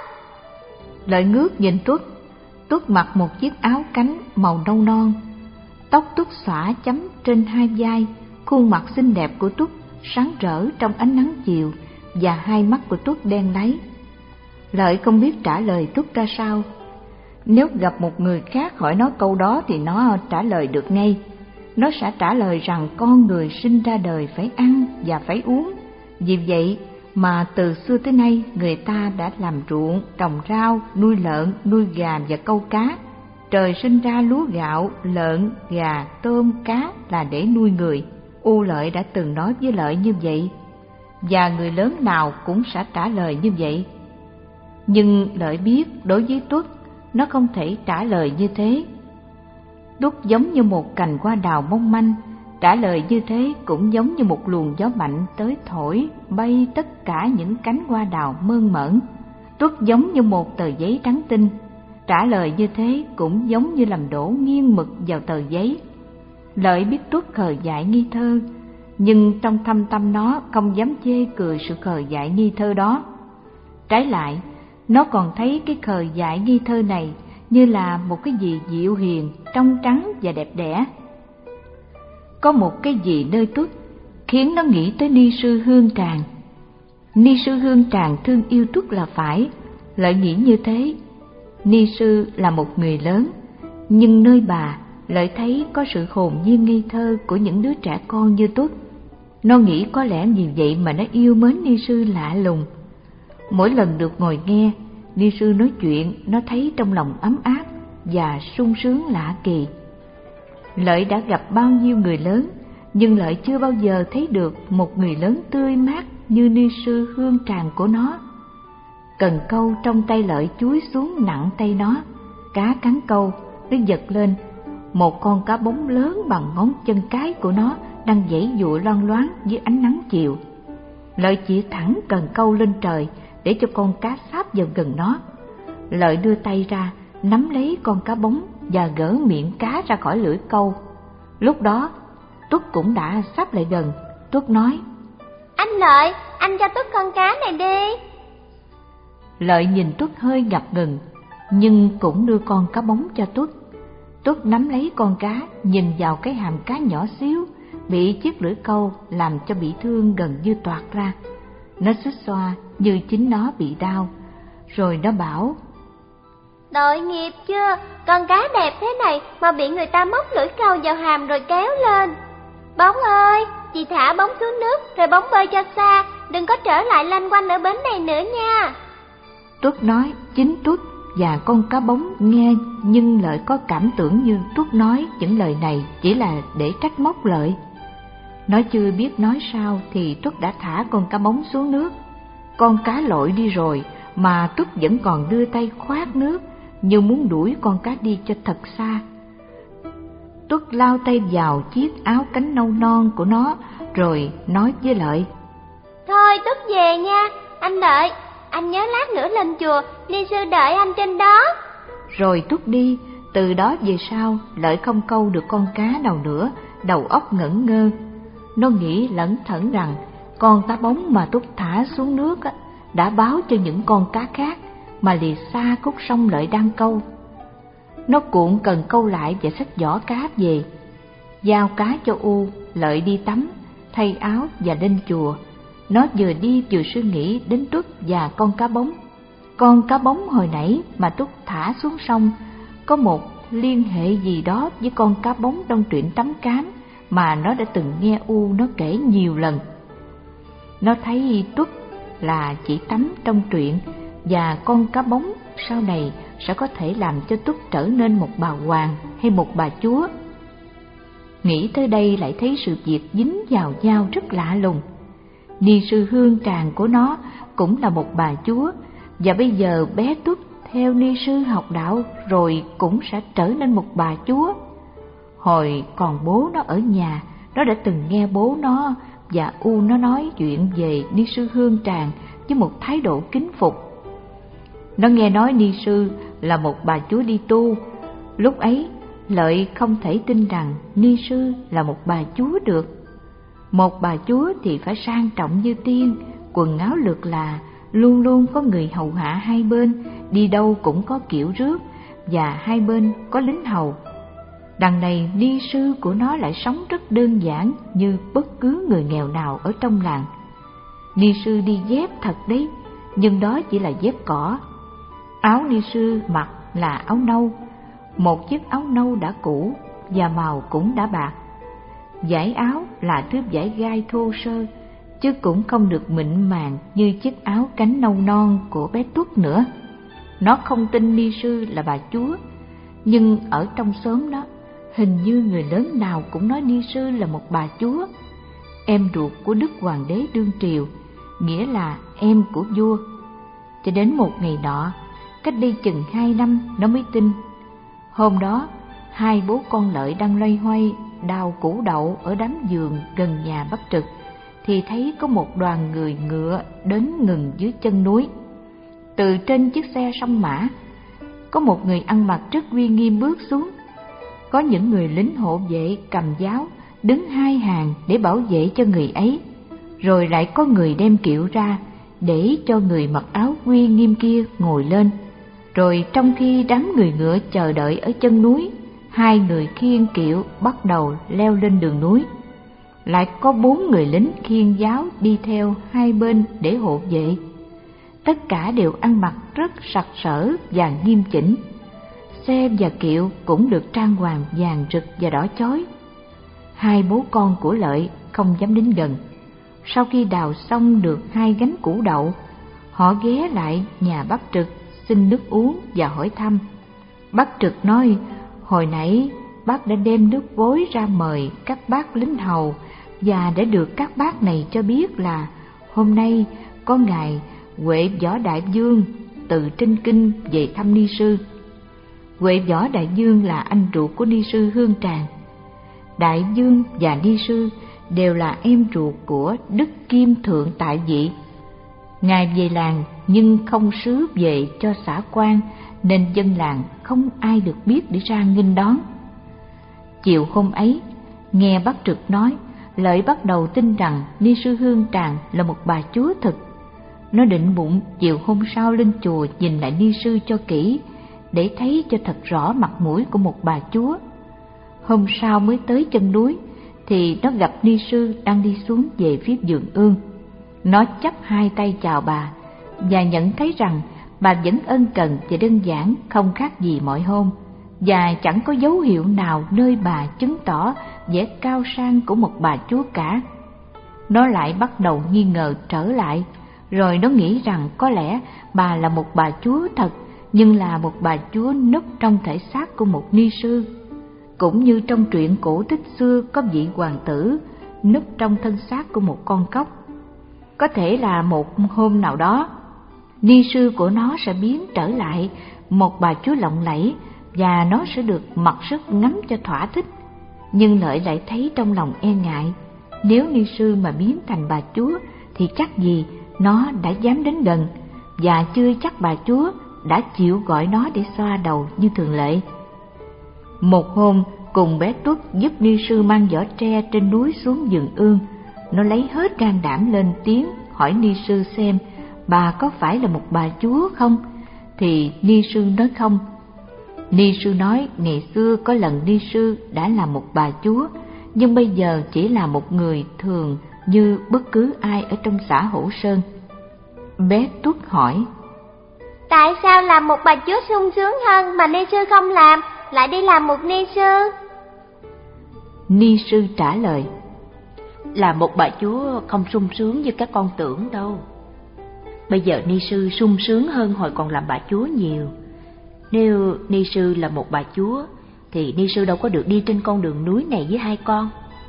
Lợi ngước nhìn Tuất. Tuất mặc một chiếc áo cánh màu nâu non, tóc Tuất xõa chấm trên hai vai, khuôn mặt xinh đẹp của Tuất sáng rỡ trong ánh nắng chiều, và hai mắt của Tuất đen láy. Lợi không biết trả lời Tuất ra sao. Nếu gặp một người khác hỏi nó câu đó thì nó trả lời được ngay. Nó sẽ trả lời rằng con người sinh ra đời phải ăn và phải uống. Vì vậy mà từ xưa tới nay người ta đã làm ruộng, trồng rau, nuôi lợn, nuôi gà và câu cá. Trời sinh ra lúa gạo, lợn, gà, tôm, cá là để nuôi người. U Lợi đã từng nói với Lợi như vậy, và người lớn nào cũng sẽ trả lời như vậy. Nhưng Lợi biết đối với Tuất, nó không thể trả lời như thế. Tuất giống như một cành hoa đào mong manh, trả lời như thế cũng giống như một luồng gió mạnh tới thổi bay tất cả những cánh hoa đào mơn mởn. Tuất giống như một tờ giấy trắng tinh, trả lời như thế cũng giống như làm đổ nghiêng mực vào tờ giấy. Lợi biết Tuất khờ dại nghi thơ, nhưng trong thâm tâm nó không dám chê cười sự khờ dại nghi thơ đó. Trái lại, nó còn thấy cái khờ dại nghi thơ này như là một cái gì dịu hiền, trong trắng và đẹp đẽ. Có một cái gì nơi Tuất khiến nó nghĩ tới ni sư Hương Tràng. Ni sư Hương Tràng thương yêu Tuất là phải, Lợi nghĩ như thế. Ni sư là một người lớn, nhưng nơi bà Lợi thấy có sự hồn nhiên ngây thơ của những đứa trẻ con như Tuất. Nó nghĩ có lẽ vì vậy mà nó yêu mến ni sư lạ lùng. Mỗi lần được ngồi nghe ni sư nói chuyện, nó thấy trong lòng ấm áp và sung sướng lạ kỳ. Lợi đã gặp bao nhiêu người lớn, nhưng Lợi chưa bao giờ thấy được một người lớn tươi mát như ni sư Hương Tràng của nó. Cần câu trong tay Lợi chúi xuống nặng tay nó, cá cắn câu, nó giật lên. Một con cá bống lớn bằng ngón chân cái của nó đang giãy giụa loang loáng dưới ánh nắng chiều. Lợi chỉ thẳng cần câu lên trời để cho con cá sáp vào gần nó. Lợi đưa tay ra nắm lấy con cá bống và gỡ miệng cá ra khỏi lưỡi câu. Lúc đó Tuất cũng đã sắp lại gần. Tuất nói: Anh Lợi, anh cho Tuất con cá này đi. Lợi nhìn Tuất hơi ngập ngừng, nhưng cũng đưa con cá bống cho Tuất. Tuất nắm lấy con cá, nhìn vào cái hàm cá nhỏ xíu bị chiếc lưỡi câu làm cho bị thương gần như toạc ra. Nó xích xoa như chính nó bị đau, rồi nó bảo: Tội nghiệp chưa, con cá đẹp thế này mà bị người ta móc lưỡi câu vào hàm rồi kéo lên. Bóng ơi, chị thả bóng xuống nước rồi bóng bơi cho xa, đừng có trở lại lanh quanh ở bến này nữa nha. Tuất nói chính Tuất và con cá bóng nghe nhưng Lợi có cảm tưởng như Tuất nói những lời này chỉ là để trách móc Lợi. Nó chưa biết nói sao thì Tuất đã thả con cá bóng xuống nước. Con cá lội đi rồi mà Tuất vẫn còn đưa tay khoát nước như muốn đuổi con cá đi cho thật xa. Tuất lao tay vào chiếc áo cánh nâu non của nó rồi nói với Lợi: Thôi Tuất về nha, anh Lợi, anh nhớ lát nữa lên chùa, ni sư đợi anh trên đó. Rồi Tuất đi. Từ đó về sau Lợi không câu được con cá nào nữa, đầu óc ngẩn ngơ. Nó nghĩ lẩn thẩn rằng con cá bóng mà Tuất thả xuống nước đã báo cho những con cá khác mà lìa xa khúc sông Lợi đang câu. Nó cuộn cần câu lại và xách giỏ cá về, giao cá cho U. Lợi đi tắm, thay áo và lên chùa. Nó vừa đi vừa suy nghĩ đến Tuất và con cá bóng. Con cá bóng hồi nãy mà Tuất thả xuống sông có một liên hệ gì đó với con cá bóng trong truyện Tấm Cám mà nó đã từng nghe U nó kể nhiều lần. Nó thấy Tuất là chỉ Tấm trong truyện, và con cá bóng sau này sẽ có thể làm cho Tuất trở nên một bà hoàng hay một bà chúa. Nghĩ tới đây lại thấy sự việc dính vào nhau rất lạ lùng. Ni sư Hương Tràng của nó cũng là một bà chúa, và bây giờ bé Tuất theo ni sư học đạo rồi cũng sẽ trở nên một bà chúa. Hồi còn bố nó ở nhà, nó đã từng nghe bố nó và U nó nói chuyện về ni sư Hương Tràng với một thái độ kính phục. Nó nghe nói ni sư là một bà chúa đi tu. Lúc ấy Lợi không thể tin rằng ni sư là một bà chúa được. Một bà chúa thì phải sang trọng như tiên, quần áo lượt là, luôn luôn có người hầu hạ hai bên, đi đâu cũng có kiệu rước, và hai bên có lính hầu. Đằng này ni sư của nó lại sống rất đơn giản như bất cứ người nghèo nào ở trong làng. Ni sư đi dép thật đấy, nhưng đó chỉ là dép cỏ. Áo ni sư mặc là áo nâu, một chiếc áo nâu đã cũ và màu cũng đã bạc. Vải áo là thứ vải gai thô sơ, chứ cũng không được mịn màng như chiếc áo cánh nâu non của bé Tuất nữa. Nó không tin ni sư là bà chúa, nhưng ở trong xóm đó, hình như người lớn nào cũng nói ni sư là một bà chúa, em ruột của Đức Hoàng đế đương triều, nghĩa là em của vua. Cho đến một ngày nọ, cách đây chừng hai năm nó mới tin. Hôm đó, hai bố con Lợi đang loay hoay đào củ đậu ở đám vườn gần nhà Bác Trực, thì thấy có một đoàn người ngựa đến ngừng dưới chân núi. Từ trên chiếc xe song mã, có một người ăn mặc rất uy nghiêm bước xuống. Có những người lính hộ vệ cầm giáo đứng hai hàng để bảo vệ cho người ấy, rồi lại có người đem kiệu ra để cho người mặc áo uy nghiêm kia ngồi lên. Rồi trong khi đám người ngựa chờ đợi ở chân núi, hai người khiêng kiệu bắt đầu leo lên đường núi. Lại có bốn người lính khiêng giáo đi theo hai bên để hộ vệ. Tất cả đều ăn mặc rất sặc sỡ và nghiêm chỉnh. Xe và kiệu cũng được trang hoàng vàng rực và đỏ chói. Hai bố con của Lợi không dám đến gần. Sau khi đào xong được hai gánh củ đậu, họ ghé lại nhà Bác Trực xin nước uống và hỏi thăm. Bác Trực nói hồi nãy bác đã đem nước vối ra mời các bác lính hầu, và đã được các bác này cho biết là hôm nay có ngài Huệ Võ Đại Vương từ trên kinh về thăm ni sư. Huệ Võ Đại Vương là anh ruột của ni sư Hương Tràng. Đại Vương và ni sư đều là em ruột của Đức Kim Thượng Tại Vị. Ngài về làng nhưng không sứ về cho xã quan, nên dân làng không ai được biết để ra nghênh đón. Chiều hôm ấy, nghe Bác Trực nói, Lợi bắt đầu tin rằng ni sư Hương Tràng là một bà chúa thực. Nó định bụng chiều hôm sau lên chùa nhìn lại ni sư cho kỹ, để thấy cho thật rõ mặt mũi của một bà chúa. Hôm sau mới tới chân núi, thì nó gặp ni sư đang đi xuống về phía vườn ương. Nó chắp hai tay chào bà, và nhận thấy rằng bà vẫn ân cần và đơn giản, không khác gì mọi hôm, và chẳng có dấu hiệu nào nơi bà chứng tỏ vẻ cao sang của một bà chúa cả. Nó lại bắt đầu nghi ngờ trở lại, rồi nó nghĩ rằng có lẽ bà là một bà chúa thật, nhưng là một bà chúa núp trong thể xác của một ni sư. Cũng như trong truyện cổ tích xưa có vị hoàng tử núp trong thân xác của một con cóc. Có thể là một hôm nào đó, ni sư của nó sẽ biến trở lại một bà chúa lộng lẫy và nó sẽ được mặc sức ngắm cho thỏa thích. Nhưng Lợi lại thấy trong lòng e ngại, nếu ni sư mà biến thành bà chúa thì chắc gì nó đã dám đến gần, và chưa chắc bà chúa đã chịu gọi nó để xoa đầu như thường lệ. Một hôm, cùng bé Tuất giúp ni sư mang giỏ tre trên núi xuống vườn ương, nó lấy hết can đảm lên tiếng hỏi ni sư xem bà có phải là một bà chúa không, thì ni sư nói không. Ni sư nói ngày xưa có lần ni sư đã là một bà chúa, nhưng bây giờ chỉ là một người thường như bất cứ ai ở trong xã Hổ Sơn. Bé Tuất hỏi: Tại sao làm một bà chúa sung sướng hơn mà ni sư không làm, lại đi làm một ni sư? Ni sư trả lời: Là một bà chúa không sung sướng như các con tưởng đâu. Bây giờ ni sư sung sướng hơn hồi còn làm bà chúa nhiều. Nếu ni sư là một bà chúa thì ni sư đâu có được đi trên con đường núi này với hai con.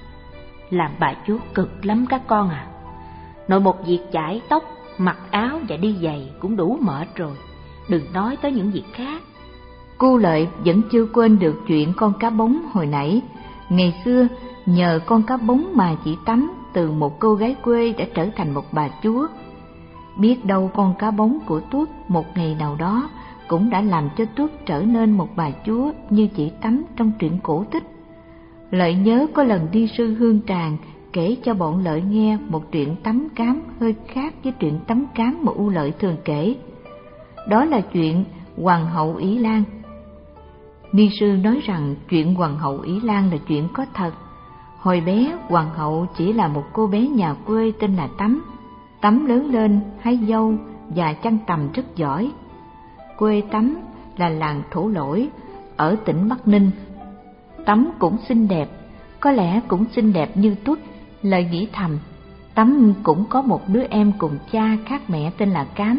Làm bà chúa cực lắm các con à. Nội một việc chải tóc, mặc áo và đi giày cũng đủ mệt rồi, đừng nói tới những việc khác. Cô Lợi vẫn chưa quên được chuyện con cá bống hồi nãy. Ngày xưa nhờ con cá bống mà chị Tắm từ một cô gái quê đã trở thành một bà chúa. Biết đâu con cá bống của Tuất một ngày nào đó cũng đã làm cho Tuất trở nên một bà chúa như chị Tắm trong truyện cổ tích. Lợi nhớ có lần đi sư Hương Tràng kể cho bọn Lợi nghe một chuyện tắm cám hơi khác với chuyện tắm cám mà U Lợi thường kể. Đó là chuyện Hoàng hậu Ỷ Lan. Ni sư nói rằng chuyện Hoàng hậu Ỷ Lan là chuyện có thật. Hồi bé, Hoàng hậu chỉ là một cô bé nhà quê tên là Tắm. Tắm lớn lên hái dâu và chăn tằm rất giỏi. Quê Tắm là làng Thổ Lỗi ở tỉnh Bắc Ninh. Tắm cũng xinh đẹp, có lẽ cũng xinh đẹp như Tuất. Lợi nghĩ thầm, Tắm cũng có một đứa em cùng cha khác mẹ tên là Cám.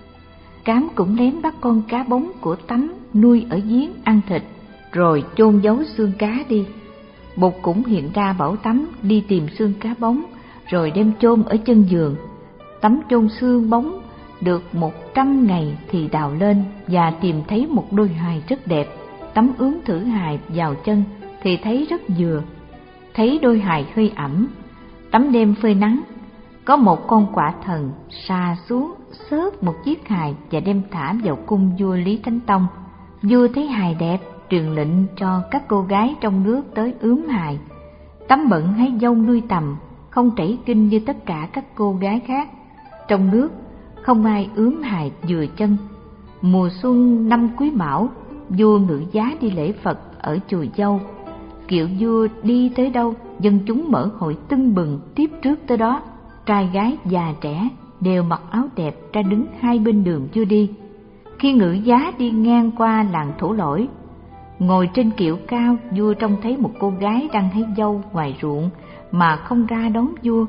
Cám cũng lén bắt con cá bống của Tắm nuôi ở giếng ăn thịt, rồi chôn giấu xương cá đi. Bụt cũng hiện ra bảo Tắm đi tìm xương cá bống, rồi đem chôn ở chân giường. Tắm chôn xương bống được một trăm ngày thì đào lên và tìm thấy một đôi hài rất đẹp. Tắm ướm thử hài vào chân thì thấy rất vừa. Thấy đôi hài hơi ẩm, Tắm đem phơi nắng. Có một con quạ thần sa xuống xớt một chiếc hài và đem thả vào cung vua Lý Thánh Tông. Vua thấy hài đẹp, truyền lệnh cho các cô gái trong nước tới ướm hài. Tắm bận hái dâu nuôi tằm, không trảy kinh như tất cả các cô gái khác. Trong nước không ai ướm hài vừa chân. Mùa xuân năm Quý Mão, vua ngự giá đi lễ Phật ở chùa Dâu. Kiệu vua đi tới đâu, dân chúng mở hội tưng bừng tiếp trước tới đó. Trai gái già trẻ đều mặc áo đẹp ra đứng hai bên đường vua đi. Khi ngự giá đi ngang qua làng Thổ Lỗi, ngồi trên kiệu cao, vua trông thấy một cô gái đang hái dâu ngoài ruộng mà không ra đón vua.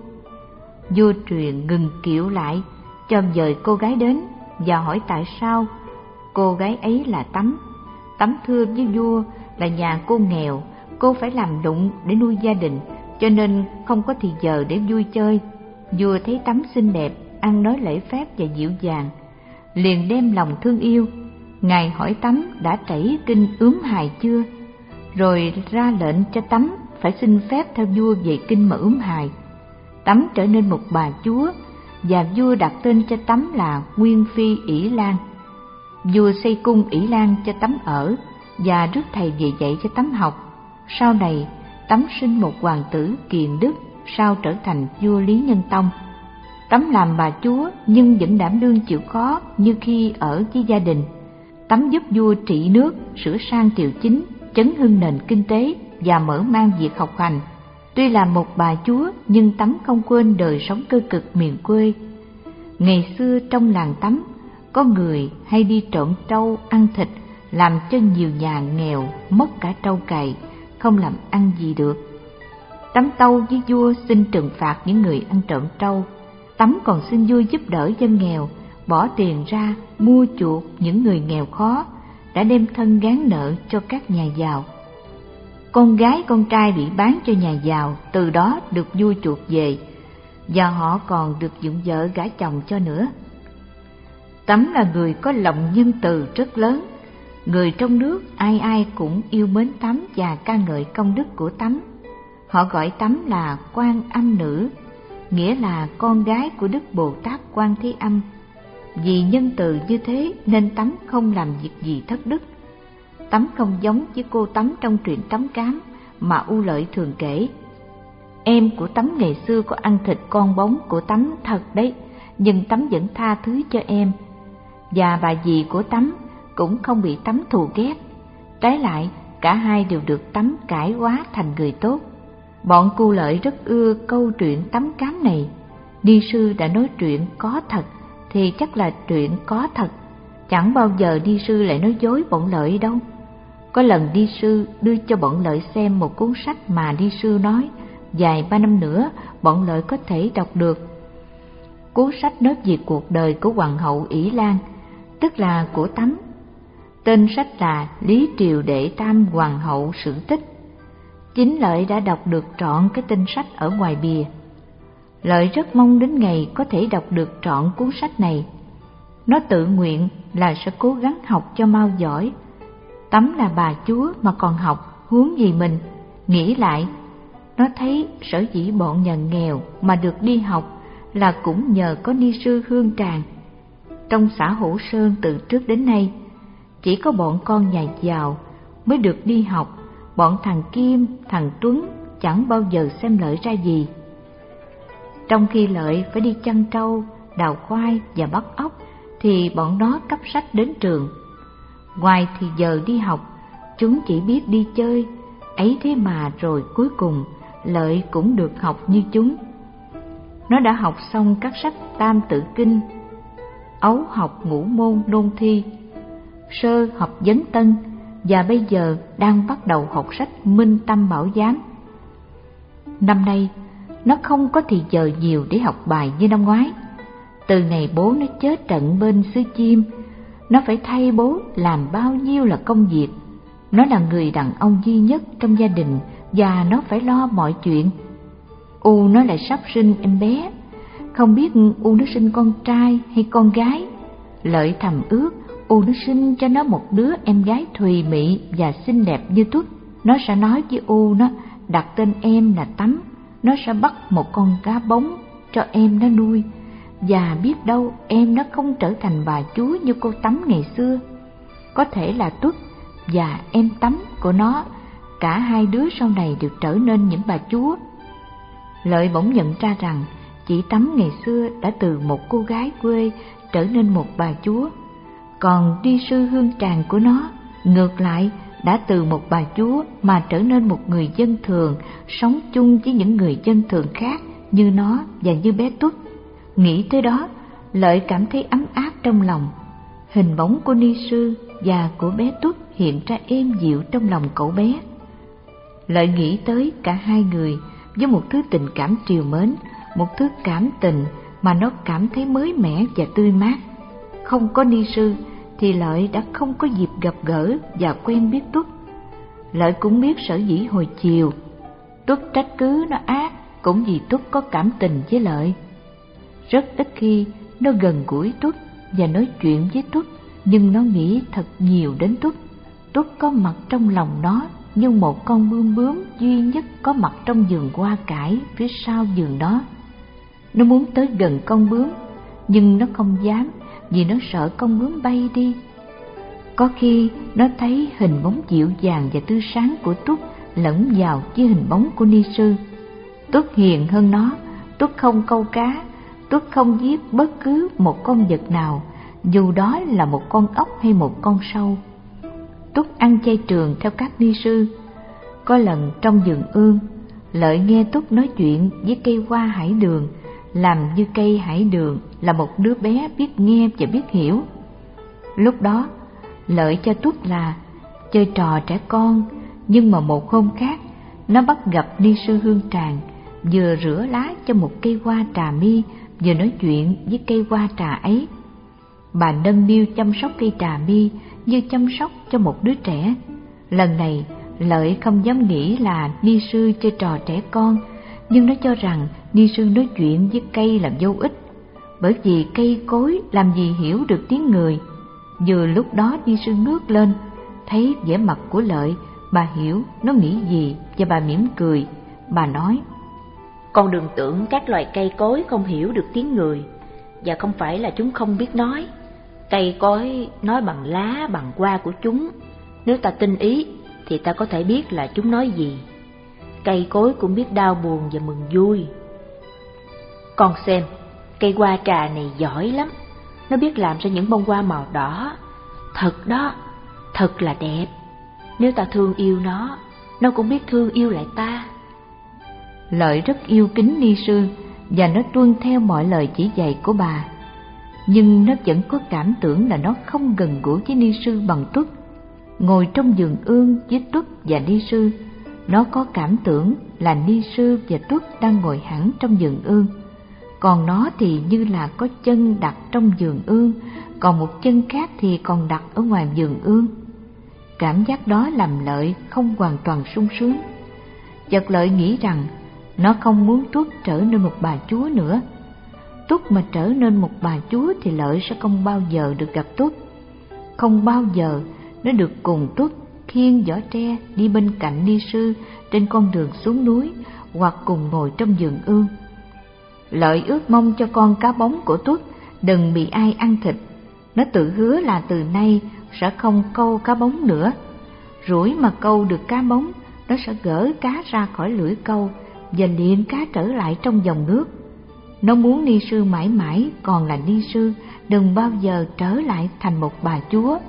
Vua truyền ngừng kiệu lại cho dời cô gái đến và hỏi tại sao. Cô gái ấy là Tắm. Tắm thưa với vua là nhà cô nghèo, cô phải làm lụng để nuôi gia đình, cho nên không có thì giờ để vui chơi. Vua thấy Tắm xinh đẹp, ăn nói lễ phép và dịu dàng, liền đem lòng thương yêu. Ngài hỏi Tắm đã trảy kinh ướm hài chưa, rồi ra lệnh cho Tắm phải xin phép theo vua về kinh mà ướm hài. Tắm trở nên một bà chúa, và vua đặt tên cho Tắm là Nguyên Phi Ỷ Lan. Vua xây cung Ỷ Lan cho Tắm ở và rước thầy về dạy cho Tắm học. Sau này Tắm sinh một hoàng tử Kiền Đức, sau trở thành vua Lý Nhân Tông. Tắm làm bà chúa nhưng vẫn đảm đương chịu khó như khi ở với gia đình. Tắm giúp vua trị nước, sửa sang triều chính, chấn hưng nền kinh tế và mở mang việc học hành. Tuy là một bà chúa nhưng Tắm không quên đời sống cơ cực miền quê. Ngày xưa trong làng Tắm có người hay đi trộm trâu ăn thịt, làm cho nhiều nhà nghèo mất cả trâu cày, không làm ăn gì được. Tắm tâu với vua xin trừng phạt những người ăn trộm trâu. Tắm còn xin vua giúp đỡ dân nghèo bỏ tiền ra mua chuộc những người nghèo khó, đã đem thân gán nợ cho các nhà giàu. Con gái con trai bị bán cho nhà giàu, từ đó được vua chuộc về, và họ còn được dựng vợ gả chồng cho nữa. Tắm là người có lòng nhân từ rất lớn. Người trong nước ai ai cũng yêu mến Tắm và ca ngợi công đức của Tắm. Họ gọi Tắm là Quan Âm Nữ, nghĩa là con gái của Đức Bồ Tát Quan Thế Âm. Vì nhân từ như thế nên Tắm không làm việc gì thất đức. Tắm không giống với cô Tắm trong truyện Tắm Cám mà U Lợi thường kể. Em của Tắm ngày xưa có ăn thịt con bóng của Tắm thật đấy, nhưng Tắm vẫn tha thứ cho em. Và bà dì của Tắm cũng không bị Tắm thù ghét. Trái lại, cả hai đều được Tắm cải hóa thành người tốt. Bọn Cu Lợi rất ưa câu chuyện Tắm Cám này. Ni sư đã nói chuyện có thật thì chắc là chuyện có thật, chẳng bao giờ Ni sư lại nói dối bọn Lợi đâu. Có lần Ni sư đưa cho bọn Lợi xem một cuốn sách mà Ni sư nói vài ba năm nữa bọn Lợi có thể đọc được. Cuốn sách nói về cuộc đời của Hoàng hậu Ỷ Lan, tức là của Tắm. Tên sách là Lý Triều Đệ Tam Hoàng hậu Sử Tích. Chính Lợi đã đọc được trọn cái tên sách ở ngoài bìa. Lợi rất mong đến ngày có thể đọc được trọn cuốn sách này. Nó tự nguyện là sẽ cố gắng học cho mau giỏi. Tắm là bà chúa mà còn học, huống gì mình. Nghĩ lại, nó thấy sở dĩ bọn nhà nghèo mà được đi học là cũng nhờ có ni sư Hương Tràng. Trong xã Hữu Sơn từ trước đến nay, chỉ có bọn con nhà giàu mới được đi học. Bọn thằng Kim, thằng Tuấn chẳng bao giờ xem Lợi ra gì. Trong khi Lợi phải đi chăn trâu, đào khoai và bắt ốc, thì bọn nó cấp sách đến trường. Ngoài thì giờ đi học, chúng chỉ biết đi chơi. Ấy thế mà rồi cuối cùng Lợi cũng được học như chúng. Nó đã học xong các sách Tam Tự Kinh, ấu học ngũ môn nôn thi, sơ học vấn tân, và bây giờ đang bắt đầu học sách Minh Tâm Bảo Giám. Năm nay, nó không có thì giờ nhiều để học bài như năm ngoái. Từ ngày bố nó chết trận bên xứ Chim, nó phải thay bố làm bao nhiêu là công việc. Nó là người đàn ông duy nhất trong gia đình và nó phải lo mọi chuyện. U nó lại sắp sinh em bé, không biết U nó sinh con trai hay con gái. Lợi thầm ước U nó sinh cho nó một đứa em gái thùy mị và xinh đẹp như Tuất. Nó sẽ nói với U nó đặt tên em là Tắm. Nó sẽ bắt một con cá bóng cho em nó nuôi, và biết đâu em nó không trở thành bà chúa như cô Tắm ngày xưa. Có thể là Tuất và em Tắm của nó, cả hai đứa sau này đều trở nên những bà chúa. Lợi bỗng nhận ra rằng chị Tắm ngày xưa đã từ một cô gái quê trở nên một bà chúa, còn đi sư Hương Tràng của nó ngược lại đã từ một bà chúa mà trở nên một người dân thường, sống chung với những người dân thường khác như nó và như bé Tuất. Nghĩ tới đó, Lợi cảm thấy ấm áp trong lòng. Hình bóng của ni sư và của bé Tuất hiện ra êm dịu trong lòng cậu bé. Lợi nghĩ tới cả hai người với một thứ tình cảm trìu mến, một thứ cảm tình mà nó cảm thấy mới mẻ và tươi mát. Không có ni sư thì Lợi đã không có dịp gặp gỡ và quen biết Tuất. Lợi cũng biết sở dĩ hồi chiều Tuất trách cứ nó ác cũng vì Tuất có cảm tình với Lợi. Rất ít khi nó gần gũi Tuất và nói chuyện với Tuất, nhưng nó nghĩ thật nhiều đến Tuất. Tuất có mặt trong lòng nó như một con bướm bướm duy nhất có mặt trong vườn hoa cải phía sau vườn đó. Nó muốn tới gần con bướm, nhưng nó không dám vì nó sợ con bướm bay đi. Có khi nó thấy hình bóng dịu dàng và tươi sáng của Tuất lẫn vào với hình bóng của ni sư. Tuất hiền hơn nó, Tuất không câu cá, Tuất không giết bất cứ một con vật nào, dù đó là một con ốc hay một con sâu. Tuất ăn chay trường theo các ni sư. Có lần trong vườn ương, Lợi nghe Tuất nói chuyện với cây hoa hải đường, làm như cây hải đường là một đứa bé biết nghe và biết hiểu. Lúc đó, Lợi cho Tuất là chơi trò trẻ con, nhưng mà một hôm khác, nó bắt gặp ni sư Hương Tràng, vừa rửa lá cho một cây hoa trà mi, vừa nói chuyện với cây hoa trà ấy. bà nâng niu chăm sóc cây trà mi như chăm sóc cho một đứa trẻ. Lần này Lợi không dám nghĩ là ni sư chơi trò trẻ con, nhưng nó cho rằng ni sư nói chuyện với cây là vô ích, bởi vì cây cối làm gì hiểu được tiếng người. Vừa lúc đó ni sư ngước lên, thấy vẻ mặt của Lợi, bà hiểu nó nghĩ gì và bà mỉm cười. Bà nói: Con đừng tưởng các loài cây cối không hiểu được tiếng người, và không phải là chúng không biết nói. Cây cối nói bằng lá, bằng hoa của chúng. Nếu ta tinh ý thì ta có thể biết là chúng nói gì. Cây cối cũng biết đau buồn và mừng vui. Con xem, cây hoa trà này giỏi lắm. Nó biết làm ra những bông hoa màu đỏ. Thật đó, thật là đẹp. Nếu ta thương yêu nó, nó cũng biết thương yêu lại ta. Lợi rất yêu kính ni sư và nó tuân theo mọi lời chỉ dạy của bà. Nhưng nó vẫn có cảm tưởng là nó không gần gũi với ni sư bằng Tuất. Ngồi trong vườn ương với Tuất và ni sư, nó có cảm tưởng là ni sư và Tuất đang ngồi hẳn trong vườn ương. Còn nó thì như là có chân đặt trong vườn ương, còn một chân khác thì còn đặt ở ngoài vườn ương. Cảm giác đó làm Lợi không hoàn toàn sung sướng. Chợt Lợi nghĩ rằng nó không muốn Tuất trở nên một bà chúa nữa. Tuất mà trở nên một bà chúa thì Lợi sẽ không bao giờ được gặp Tuất. Không bao giờ nó được cùng Tuất khiêng giỏ tre đi bên cạnh ni sư trên con đường xuống núi, hoặc cùng ngồi trong vườn ương. Lợi ước mong cho con cá bóng của Tuất đừng bị ai ăn thịt. Nó tự hứa là từ nay sẽ không câu cá bóng nữa. Rủi mà câu được cá bóng, nó sẽ gỡ cá ra khỏi lưỡi câu và liệng cá trở lại trong dòng nước. Nó muốn ni sư mãi mãi còn là ni sư, đừng bao giờ trở lại thành một bà chúa.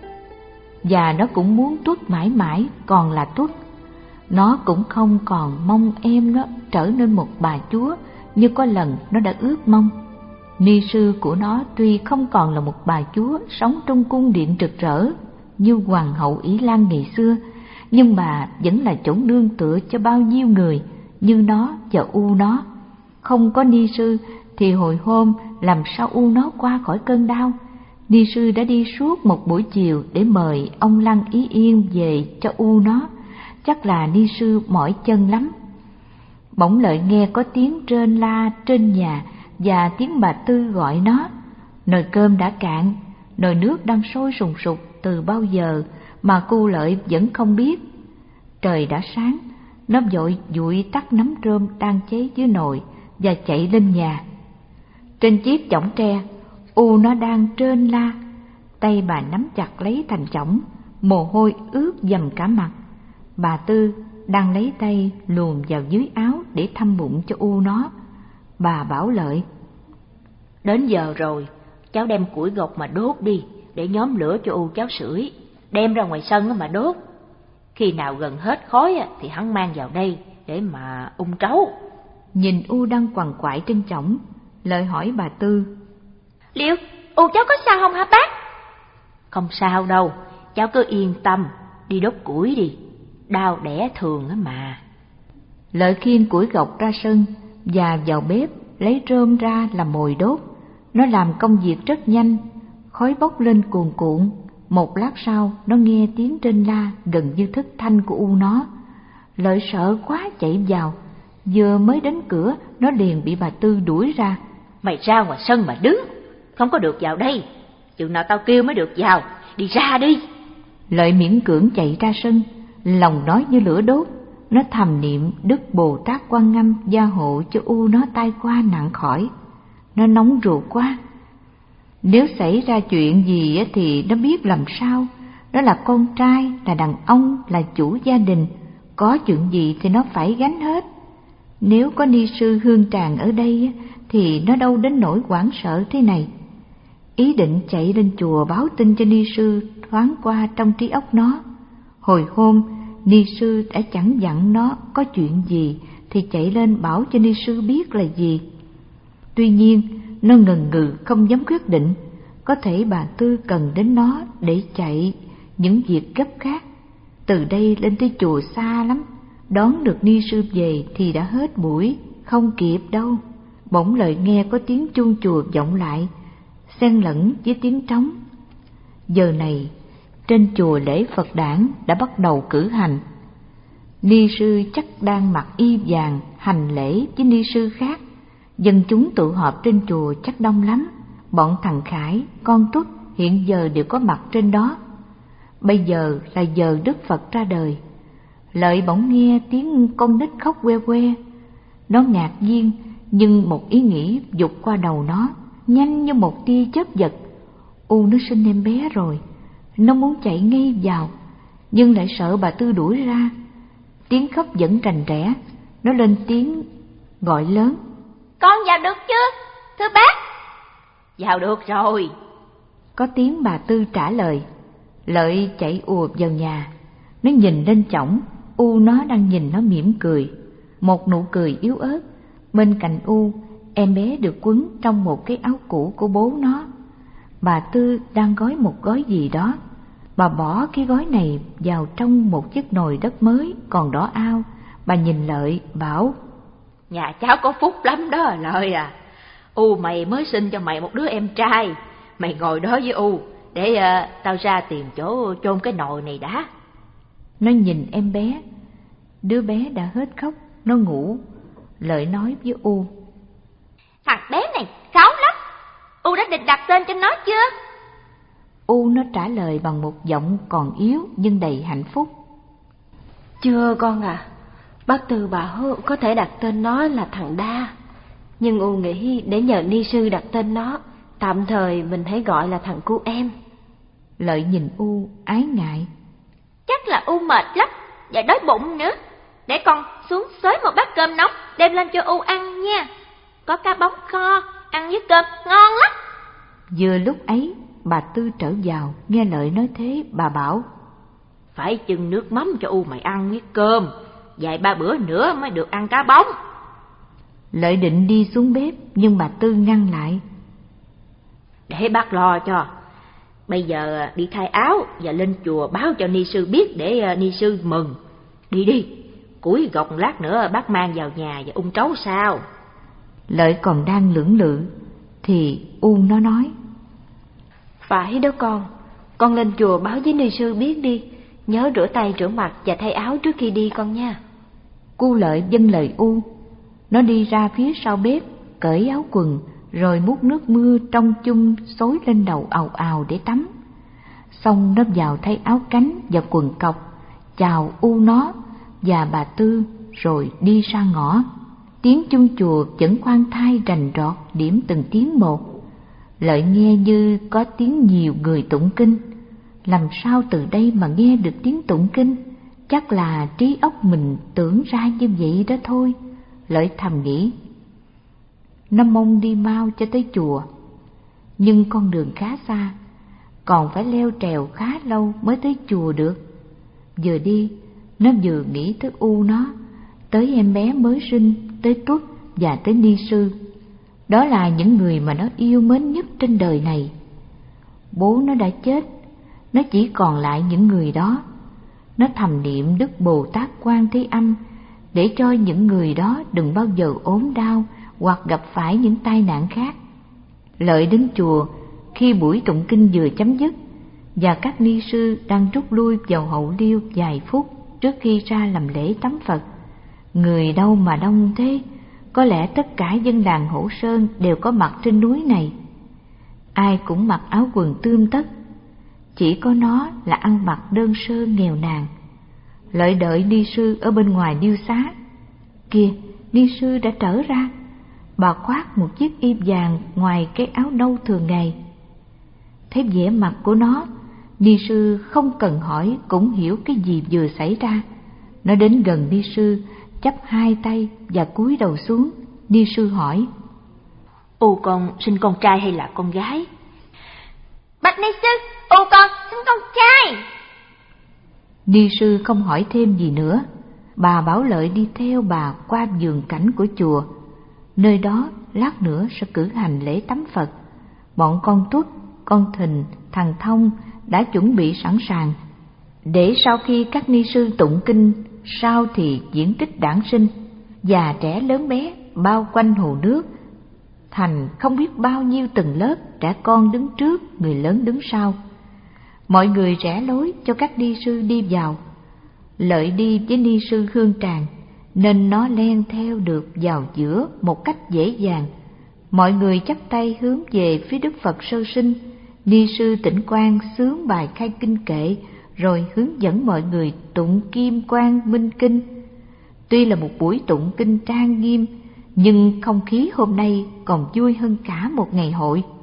Và nó cũng muốn Tuất mãi mãi còn là Tuất. Nó cũng không còn mong em nó trở nên một bà chúa như có lần nó đã ước mong. Ni sư của nó tuy không còn là một bà chúa sống trong cung điện rực rỡ như hoàng hậu Ỷ Lan ngày xưa, nhưng bà vẫn là chỗ nương tựa cho bao nhiêu người như nó và U nó. Không có ni sư thì hồi hôm làm sao U nó qua khỏi cơn đau. Ni sư đã đi suốt một buổi chiều để mời ông Lăng Ý Yên về cho U nó. Chắc là ni sư mỏi chân lắm. Bỗng Lợi nghe có tiếng rên la trên nhà và tiếng bà Tư gọi nó. Nồi cơm đã cạn, nồi nước đang sôi sùng sục từ bao giờ mà cô Lợi vẫn không biết. Trời đã sáng, nó vội dụi tắt nắm rơm đang cháy dưới nồi và chạy lên nhà. Trên chiếc chõng tre, U nó đang trên la, tay bà nắm chặt lấy thành chõng, mồ hôi ướt dầm cả mặt. Bà Tư đang lấy tay luồn vào dưới áo để thăm bụng cho U nó. Bà bảo Lợi: Đến giờ rồi, cháu đem củi gộc mà đốt đi, để nhóm lửa cho U cháu sưởi. Đem ra ngoài sân mà đốt. Khi nào gần hết khói thì hắn mang vào đây để mà ung trấu. Nhìn U đang quằn quại trên chõng, Lợi hỏi bà Tư: Liệu U cháu có sao không hả bác? Không sao đâu, cháu cứ yên tâm, đi đốt củi đi, đau đẻ thường á mà. Lợi khiêng củi gộc ra sân và vào bếp lấy rơm ra làm mồi đốt. Nó làm công việc rất nhanh, khói bốc lên cuồn cuộn. Một lát sau nó nghe tiếng rên la gần như thất thanh của U nó. Lợi sợ quá chạy vào, vừa mới đến cửa nó liền bị bà Tư đuổi ra. Mày ra ngoài sân mà đứng, không có được vào đây, chừng nào tao kêu mới được vào, đi ra đi. Lợi miễn cưỡng chạy ra sân, lòng nói như lửa đốt. Nó thầm niệm Đức Bồ Tát Quan Âm gia hộ cho U nó tai qua nạn khỏi. Nó nóng ruột quá. Nếu xảy ra chuyện gì thì nó biết làm sao. Nó là con trai, là đàn ông, là chủ gia đình, có chuyện gì thì nó phải gánh hết. Nếu có ni sư Hương Tràng ở đây thì nó đâu đến nỗi hoảng sợ thế này. Ý định chạy lên chùa báo tin cho ni sư thoáng qua trong trí óc nó. Hồi hôm ni sư đã chẳng dặn nó có chuyện gì thì chạy lên bảo cho ni sư biết là gì. Tuy nhiên nó ngần ngừ không dám quyết định. Có thể bà Tư cần đến nó để chạy những việc gấp khác. Từ đây lên tới chùa xa lắm, đón được ni sư về thì đã hết buổi, không kịp đâu. Bỗng Lợi nghe có tiếng chuông chùa vọng lại. xen lẫn với tiếng trống. Giờ này, trên chùa lễ Phật Đản đã bắt đầu cử hành. Ni sư chắc đang mặc y vàng hành lễ với ni sư khác. Dân chúng tụ họp trên chùa chắc đông lắm. Bọn thằng Khải, con Tút hiện giờ đều có mặt trên đó. Bây giờ là giờ Đức Phật ra đời. Lợi bỗng nghe tiếng con nít khóc que que. Nó ngạc nhiên, nhưng một ý nghĩ vụt qua đầu nó, nhanh như một tia chớp giật. U nó sinh em bé rồi. Nó muốn chạy ngay vào, nhưng lại sợ bà Tư đuổi ra. Tiếng khóc vẫn rành rẽ. Nó lên tiếng gọi lớn: Con vào được chưa, thưa bác? Vào được rồi. Có tiếng bà Tư trả lời. Lợi chạy ùa vào nhà. Nó nhìn lên chổng. U nó đang nhìn nó mỉm cười, một nụ cười yếu ớt. Bên cạnh U, em bé được quấn trong một cái áo cũ của bố nó. Bà Tư đang gói một gói gì đó. Bà bỏ cái gói này vào trong một chiếc nồi đất mới còn đỏ ao. Bà nhìn Lợi bảo: Nhà cháu có phúc lắm đó Lợi à. U mày mới sinh cho mày một đứa em trai. Mày ngồi đó với U để uh, tao ra tìm chỗ chôn cái nồi này đã. Nó nhìn em bé. Đứa bé đã hết khóc, nó ngủ. Lợi nói với U: Thằng bé này kháu lắm. U đã định đặt tên cho nó chưa? U nó trả lời bằng một giọng còn yếu nhưng đầy hạnh phúc: Chưa con à. Bác Tư bảo có thể đặt tên nó là thằng Đa, nhưng U nghĩ để nhờ ni sư đặt tên nó, tạm thời mình hãy gọi là thằng cu em. Lợi nhìn U ái ngại: Chắc là U mệt lắm và đói bụng nữa. Để con xuống xới một bát cơm nóng đem lên cho U ăn nha. Có cá bóng kho, ăn với cơm ngon lắm. Vừa lúc ấy, bà Tư trở vào, nghe Lợi nói thế, bà bảo: Phải chừng nước mắm cho U mày ăn với cơm, vài ba bữa nữa mới được ăn cá bóng. Lợi định đi xuống bếp, nhưng bà Tư ngăn lại: Để bác lo cho. Bây giờ đi thay áo và lên chùa báo cho ni sư biết để ni sư mừng. Đi đi, củi gọc lát nữa bác mang vào nhà và ung trấu sao. Lợi còn đang lưỡng lự thì U nó nói: Phải đó con, con lên chùa báo với ni sư biết đi. Nhớ rửa tay rửa mặt và thay áo trước khi đi con nha. Cu Lợi vâng lời U. Nó đi ra phía sau bếp, cởi áo quần, rồi múc nước mưa trong chung xối lên đầu ào ào để tắm. Xong nó vào thay áo cánh và quần cộc, chào U nó và bà Tư rồi đi ra ngõ. Tiếng chuông chùa vẫn khoan thai rành rọt điểm từng tiếng một. Lợi nghe như có tiếng nhiều người tụng kinh. Làm sao từ đây mà nghe được tiếng tụng kinh? Chắc là trí óc mình tưởng ra như vậy đó thôi. Lợi thầm nghĩ. Nó mong đi mau cho tới chùa, nhưng con đường khá xa, còn phải leo trèo khá lâu mới tới chùa được. Vừa đi, nó vừa nghĩ tới U nó, tới em bé mới sinh, tới Tuất và tới ni sư. Đó là những người mà nó yêu mến nhất trên đời này. Bố nó đã chết, nó chỉ còn lại những người đó. Nó thầm niệm Đức Bồ Tát Quan Thế Âm để cho những người đó đừng bao giờ ốm đau hoặc gặp phải những tai nạn khác. Lợi đến chùa khi buổi tụng kinh vừa chấm dứt và các ni sư đang rút lui vào hậu liêu vài phút trước khi ra làm lễ tắm Phật. Người đâu mà đông thế, có lẽ tất cả dân làng Hổ Sơn đều có mặt trên núi này. Ai cũng mặc áo quần tươm tất, chỉ có nó là ăn mặc đơn sơ nghèo nàn. Lợi đợi ni sư ở bên ngoài điêu xá. Kìa, ni sư đã trở ra. Bà khoác một chiếc y vàng ngoài cái áo nâu thường ngày. Thấy vẻ mặt của nó, ni sư không cần hỏi cũng hiểu cái gì vừa xảy ra. Nó đến gần ni sư, chắp hai tay và cúi đầu xuống. Ni sư hỏi: U con sinh con trai hay là con gái? Bạch ni sư, U con sinh con trai. Ni sư không hỏi thêm gì nữa. Bà bảo Lợi đi theo bà qua vườn cảnh của chùa. Nơi đó lát nữa sẽ cử hành lễ tắm Phật. Bọn con Tuất, con Thìn, thằng Thông đã chuẩn bị sẵn sàng, để sau khi các ni sư tụng kinh, sau thì diễn tích đản sinh. Già trẻ lớn bé bao quanh hồ nước. thành không biết bao nhiêu từng lớp, trẻ con đứng trước, người lớn đứng sau. Mọi người rẽ lối cho các ni sư đi vào. Lợi đi với ni sư Hương Tràng, nên nó len theo được vào giữa một cách dễ dàng. Mọi người chắp tay hướng về phía Đức Phật Sơ Sinh. Ni sư Tịnh Quang xướng bài khai kinh kệ, rồi hướng dẫn mọi người tụng Kim Quang Minh Kinh. Tuy là một buổi tụng kinh trang nghiêm, nhưng không khí hôm nay còn vui hơn cả một ngày hội.